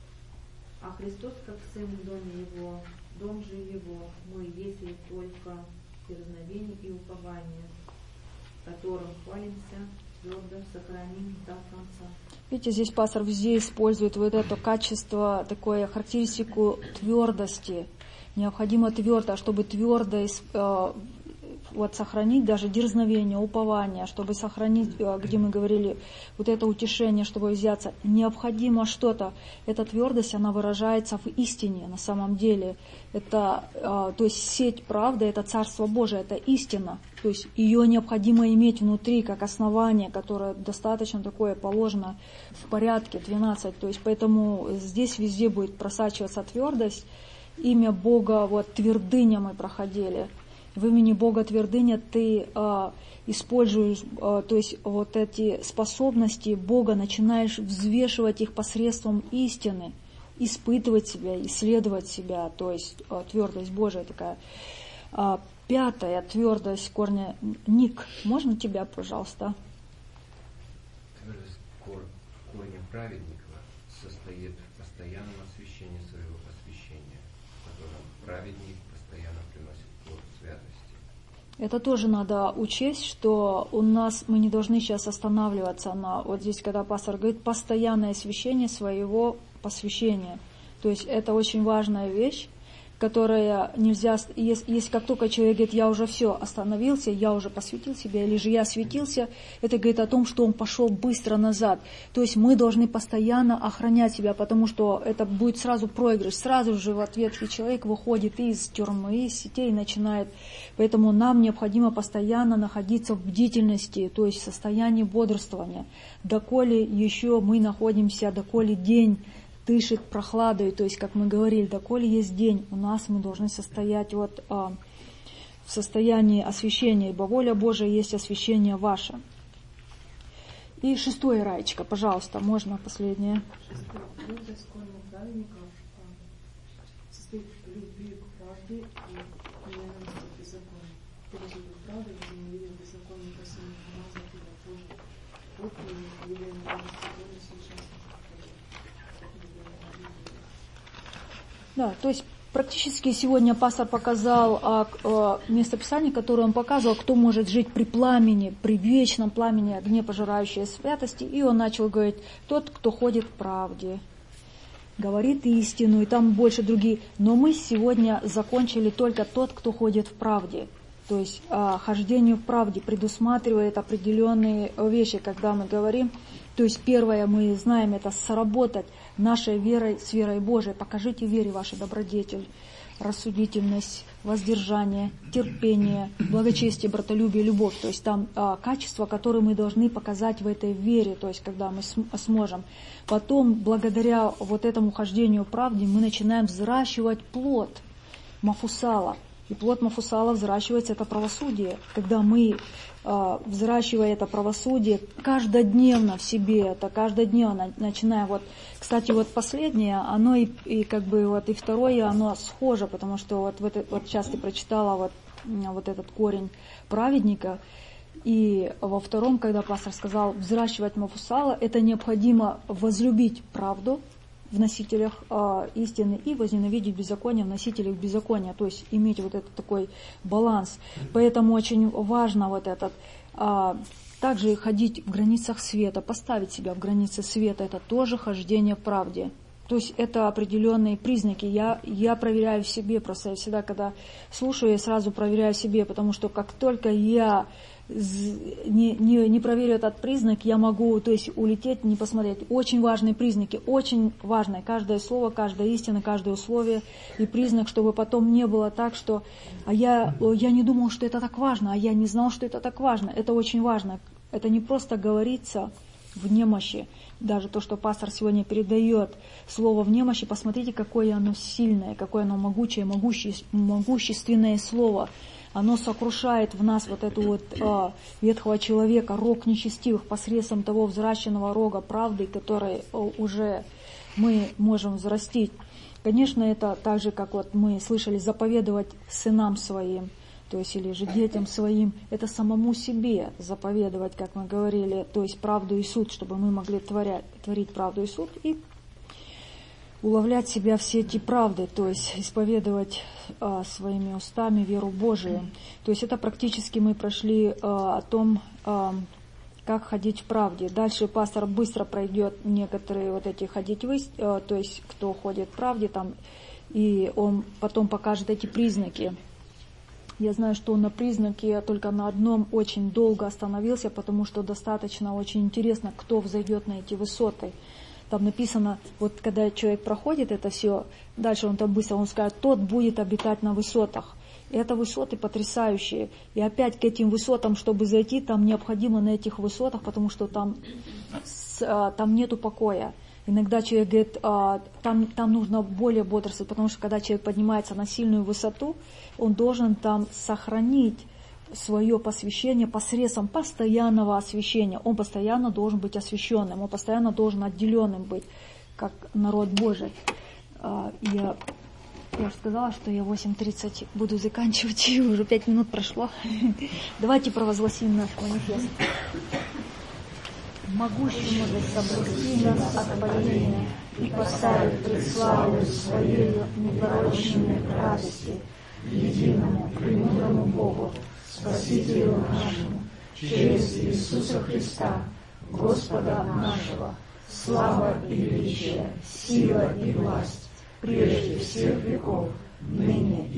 А Христос, как Сын в доме Его, дом же Его, мы, если только дерзновение и упование, которым хвалимся, твердо сохраним до конца. Видите, здесь пастор везде использует вот это качество, такое характеристику твердости. Необходимо твердо, чтобы твердо э, вот, сохранить даже дерзновение, упование, чтобы сохранить, э, где мы говорили, вот это утешение, чтобы взяться. Необходимо что-то. Эта твердость, она выражается в истине на самом деле. Это, э, то есть сеть правды, это Царство Божие, это истина. То есть ее необходимо иметь внутри, как основание, которое достаточно такое положено в порядке, двенадцать. То есть поэтому здесь везде будет просачиваться твердость. Имя Бога, вот твердыня мы проходили. В имени Бога твердыня ты э, используешь, э, то есть вот эти способности Бога, начинаешь взвешивать их посредством истины, испытывать себя, исследовать себя, то есть э, твердость Божия такая. Э, пятая твердость корня Ник. Можно тебя, пожалуйста? Твердость кор, корня праведника состоит в постоянном освящении своего посвящения, в котором праведник постоянно приносит плод святости. Это тоже надо учесть, что у нас мы не должны сейчас останавливаться на вот здесь, когда пастор говорит, постоянное освящение своего посвящения. То есть это очень важная вещь, которая нельзя, если, если как только человек говорит, я уже все остановился, я уже посвятил себя, или же я осветился, это говорит о том, что он пошел быстро назад. То есть мы должны постоянно охранять себя, потому что это будет сразу проигрыш. Сразу же в ответ человек выходит из тюрьмы, из сетей и начинает. Поэтому нам необходимо постоянно находиться в бдительности, то есть в состоянии бодрствования. Доколе еще мы находимся, доколе день дышит прохладой, то есть, как мы говорили, доколе есть день, у нас мы должны состоять вот, а, в состоянии освящения, ибо воля Божия есть освящение ваше. И шестое, Раечка, пожалуйста, можно последнее. Твердость корня праведников состоит в любви к правде и ненависти к беззаконию. Кто разлюбит правду, возненавидит беззаконие, посильно помазать его тоже. Вот и явление беззакония сейчас. Да, то есть практически сегодня пастор показал а, а, местописание, которое он показывал, кто может жить при пламени, при вечном пламени, огне пожирающей святости. И он начал говорить, тот, кто ходит в правде, говорит истину, и там больше другие. Но мы сегодня закончили только тот, кто ходит в правде. То есть а, хождение в правде предусматривает определенные вещи, когда мы говорим. То есть первое, мы знаем, это сработать нашей верой с верой Божией. Покажите вере вашу добродетель, рассудительность, воздержание, терпение, благочестие, братолюбие, любовь. То есть там а, качества, которые мы должны показать в этой вере, то есть когда мы см- сможем. Потом, благодаря вот этому хождению в правде, мы начинаем взращивать плод Мафусала. И плод Мафусала взращивается, это правосудие. Когда мы, э, взращивая это правосудие, каждодневно в себе, это каждодневно, начиная вот, кстати, вот последнее, оно и, и как бы вот и второе, оно схоже, потому что вот, в это, вот сейчас ты прочитала вот, вот этот корень праведника, и во втором, когда пастор сказал взращивать Мафусала, это необходимо возлюбить правду в носителях э, истины и возненавидеть беззаконие в носителях беззакония, то есть иметь вот этот такой баланс. Поэтому очень важно вот этот, э, также ходить в границах света, поставить себя в границы света, это тоже хождение в правде. То есть это определенные признаки. Я, я проверяю в себе, просто я всегда, когда слушаю, я сразу проверяю в себе, потому что как только я Не, не, не проверю этот признак, я могу, то есть, улететь, не посмотреть. Очень важные признаки, очень важные. Каждое слово, каждая истина, каждое условие и признак, чтобы потом не было так, что а я, я не думал, что это так важно, а я не знал, что это так важно. Это очень важно. Это не просто говорится в немощи. Даже то, что пастор сегодня передает, слово в немощи, посмотрите, какое оно сильное, какое оно могучее, могуще, могущественное слово. Оно сокрушает в нас вот эту вот а, ветхого человека, рог нечестивых, посредством того взращенного рога правды, который а, уже мы можем взрастить. Конечно, это так же, как вот мы слышали, заповедовать сынам своим, то есть или же детям своим, это самому себе заповедовать, как мы говорили, то есть правду и суд, чтобы мы могли творять, творить правду и суд и уловлять в себя все эти правды, то есть исповедовать а, своими устами веру Божию. То есть это практически мы прошли а, о том, а, как ходить в правде. Дальше пастор быстро пройдет некоторые вот эти ходить в ист... а, то есть кто ходит в правде, там, и он потом покажет эти признаки. Я знаю, что он на признаке только на одном очень долго остановился, потому что достаточно очень интересно, кто взойдет на эти высоты. Там написано, вот когда человек проходит это все, дальше он там быстро, он скажет, тот будет обитать на высотах. И это высоты потрясающие. И опять к этим высотам, чтобы зайти, там необходимо на этих высотах, потому что там, там нету покоя. Иногда человек говорит, а, там, там нужно более бодрствовать, потому что когда человек поднимается на сильную высоту, он должен там сохранить свое посвящение посредством постоянного освящения. Он постоянно должен быть освященным, он постоянно должен отделенным быть, как народ Божий. А, я, я уже сказала, что я в восемь тридцать буду заканчивать, и уже пять минут прошло. Давайте провозгласим наш манифест. Могущему же соблюсти нас от падения и поставить пред славою Своею непорочными радости, единому, премудрому Богу, Спасителю нашему, через Иисуса Христа, Господа нашего, слава и величие, сила и власть, прежде всех веков, ныне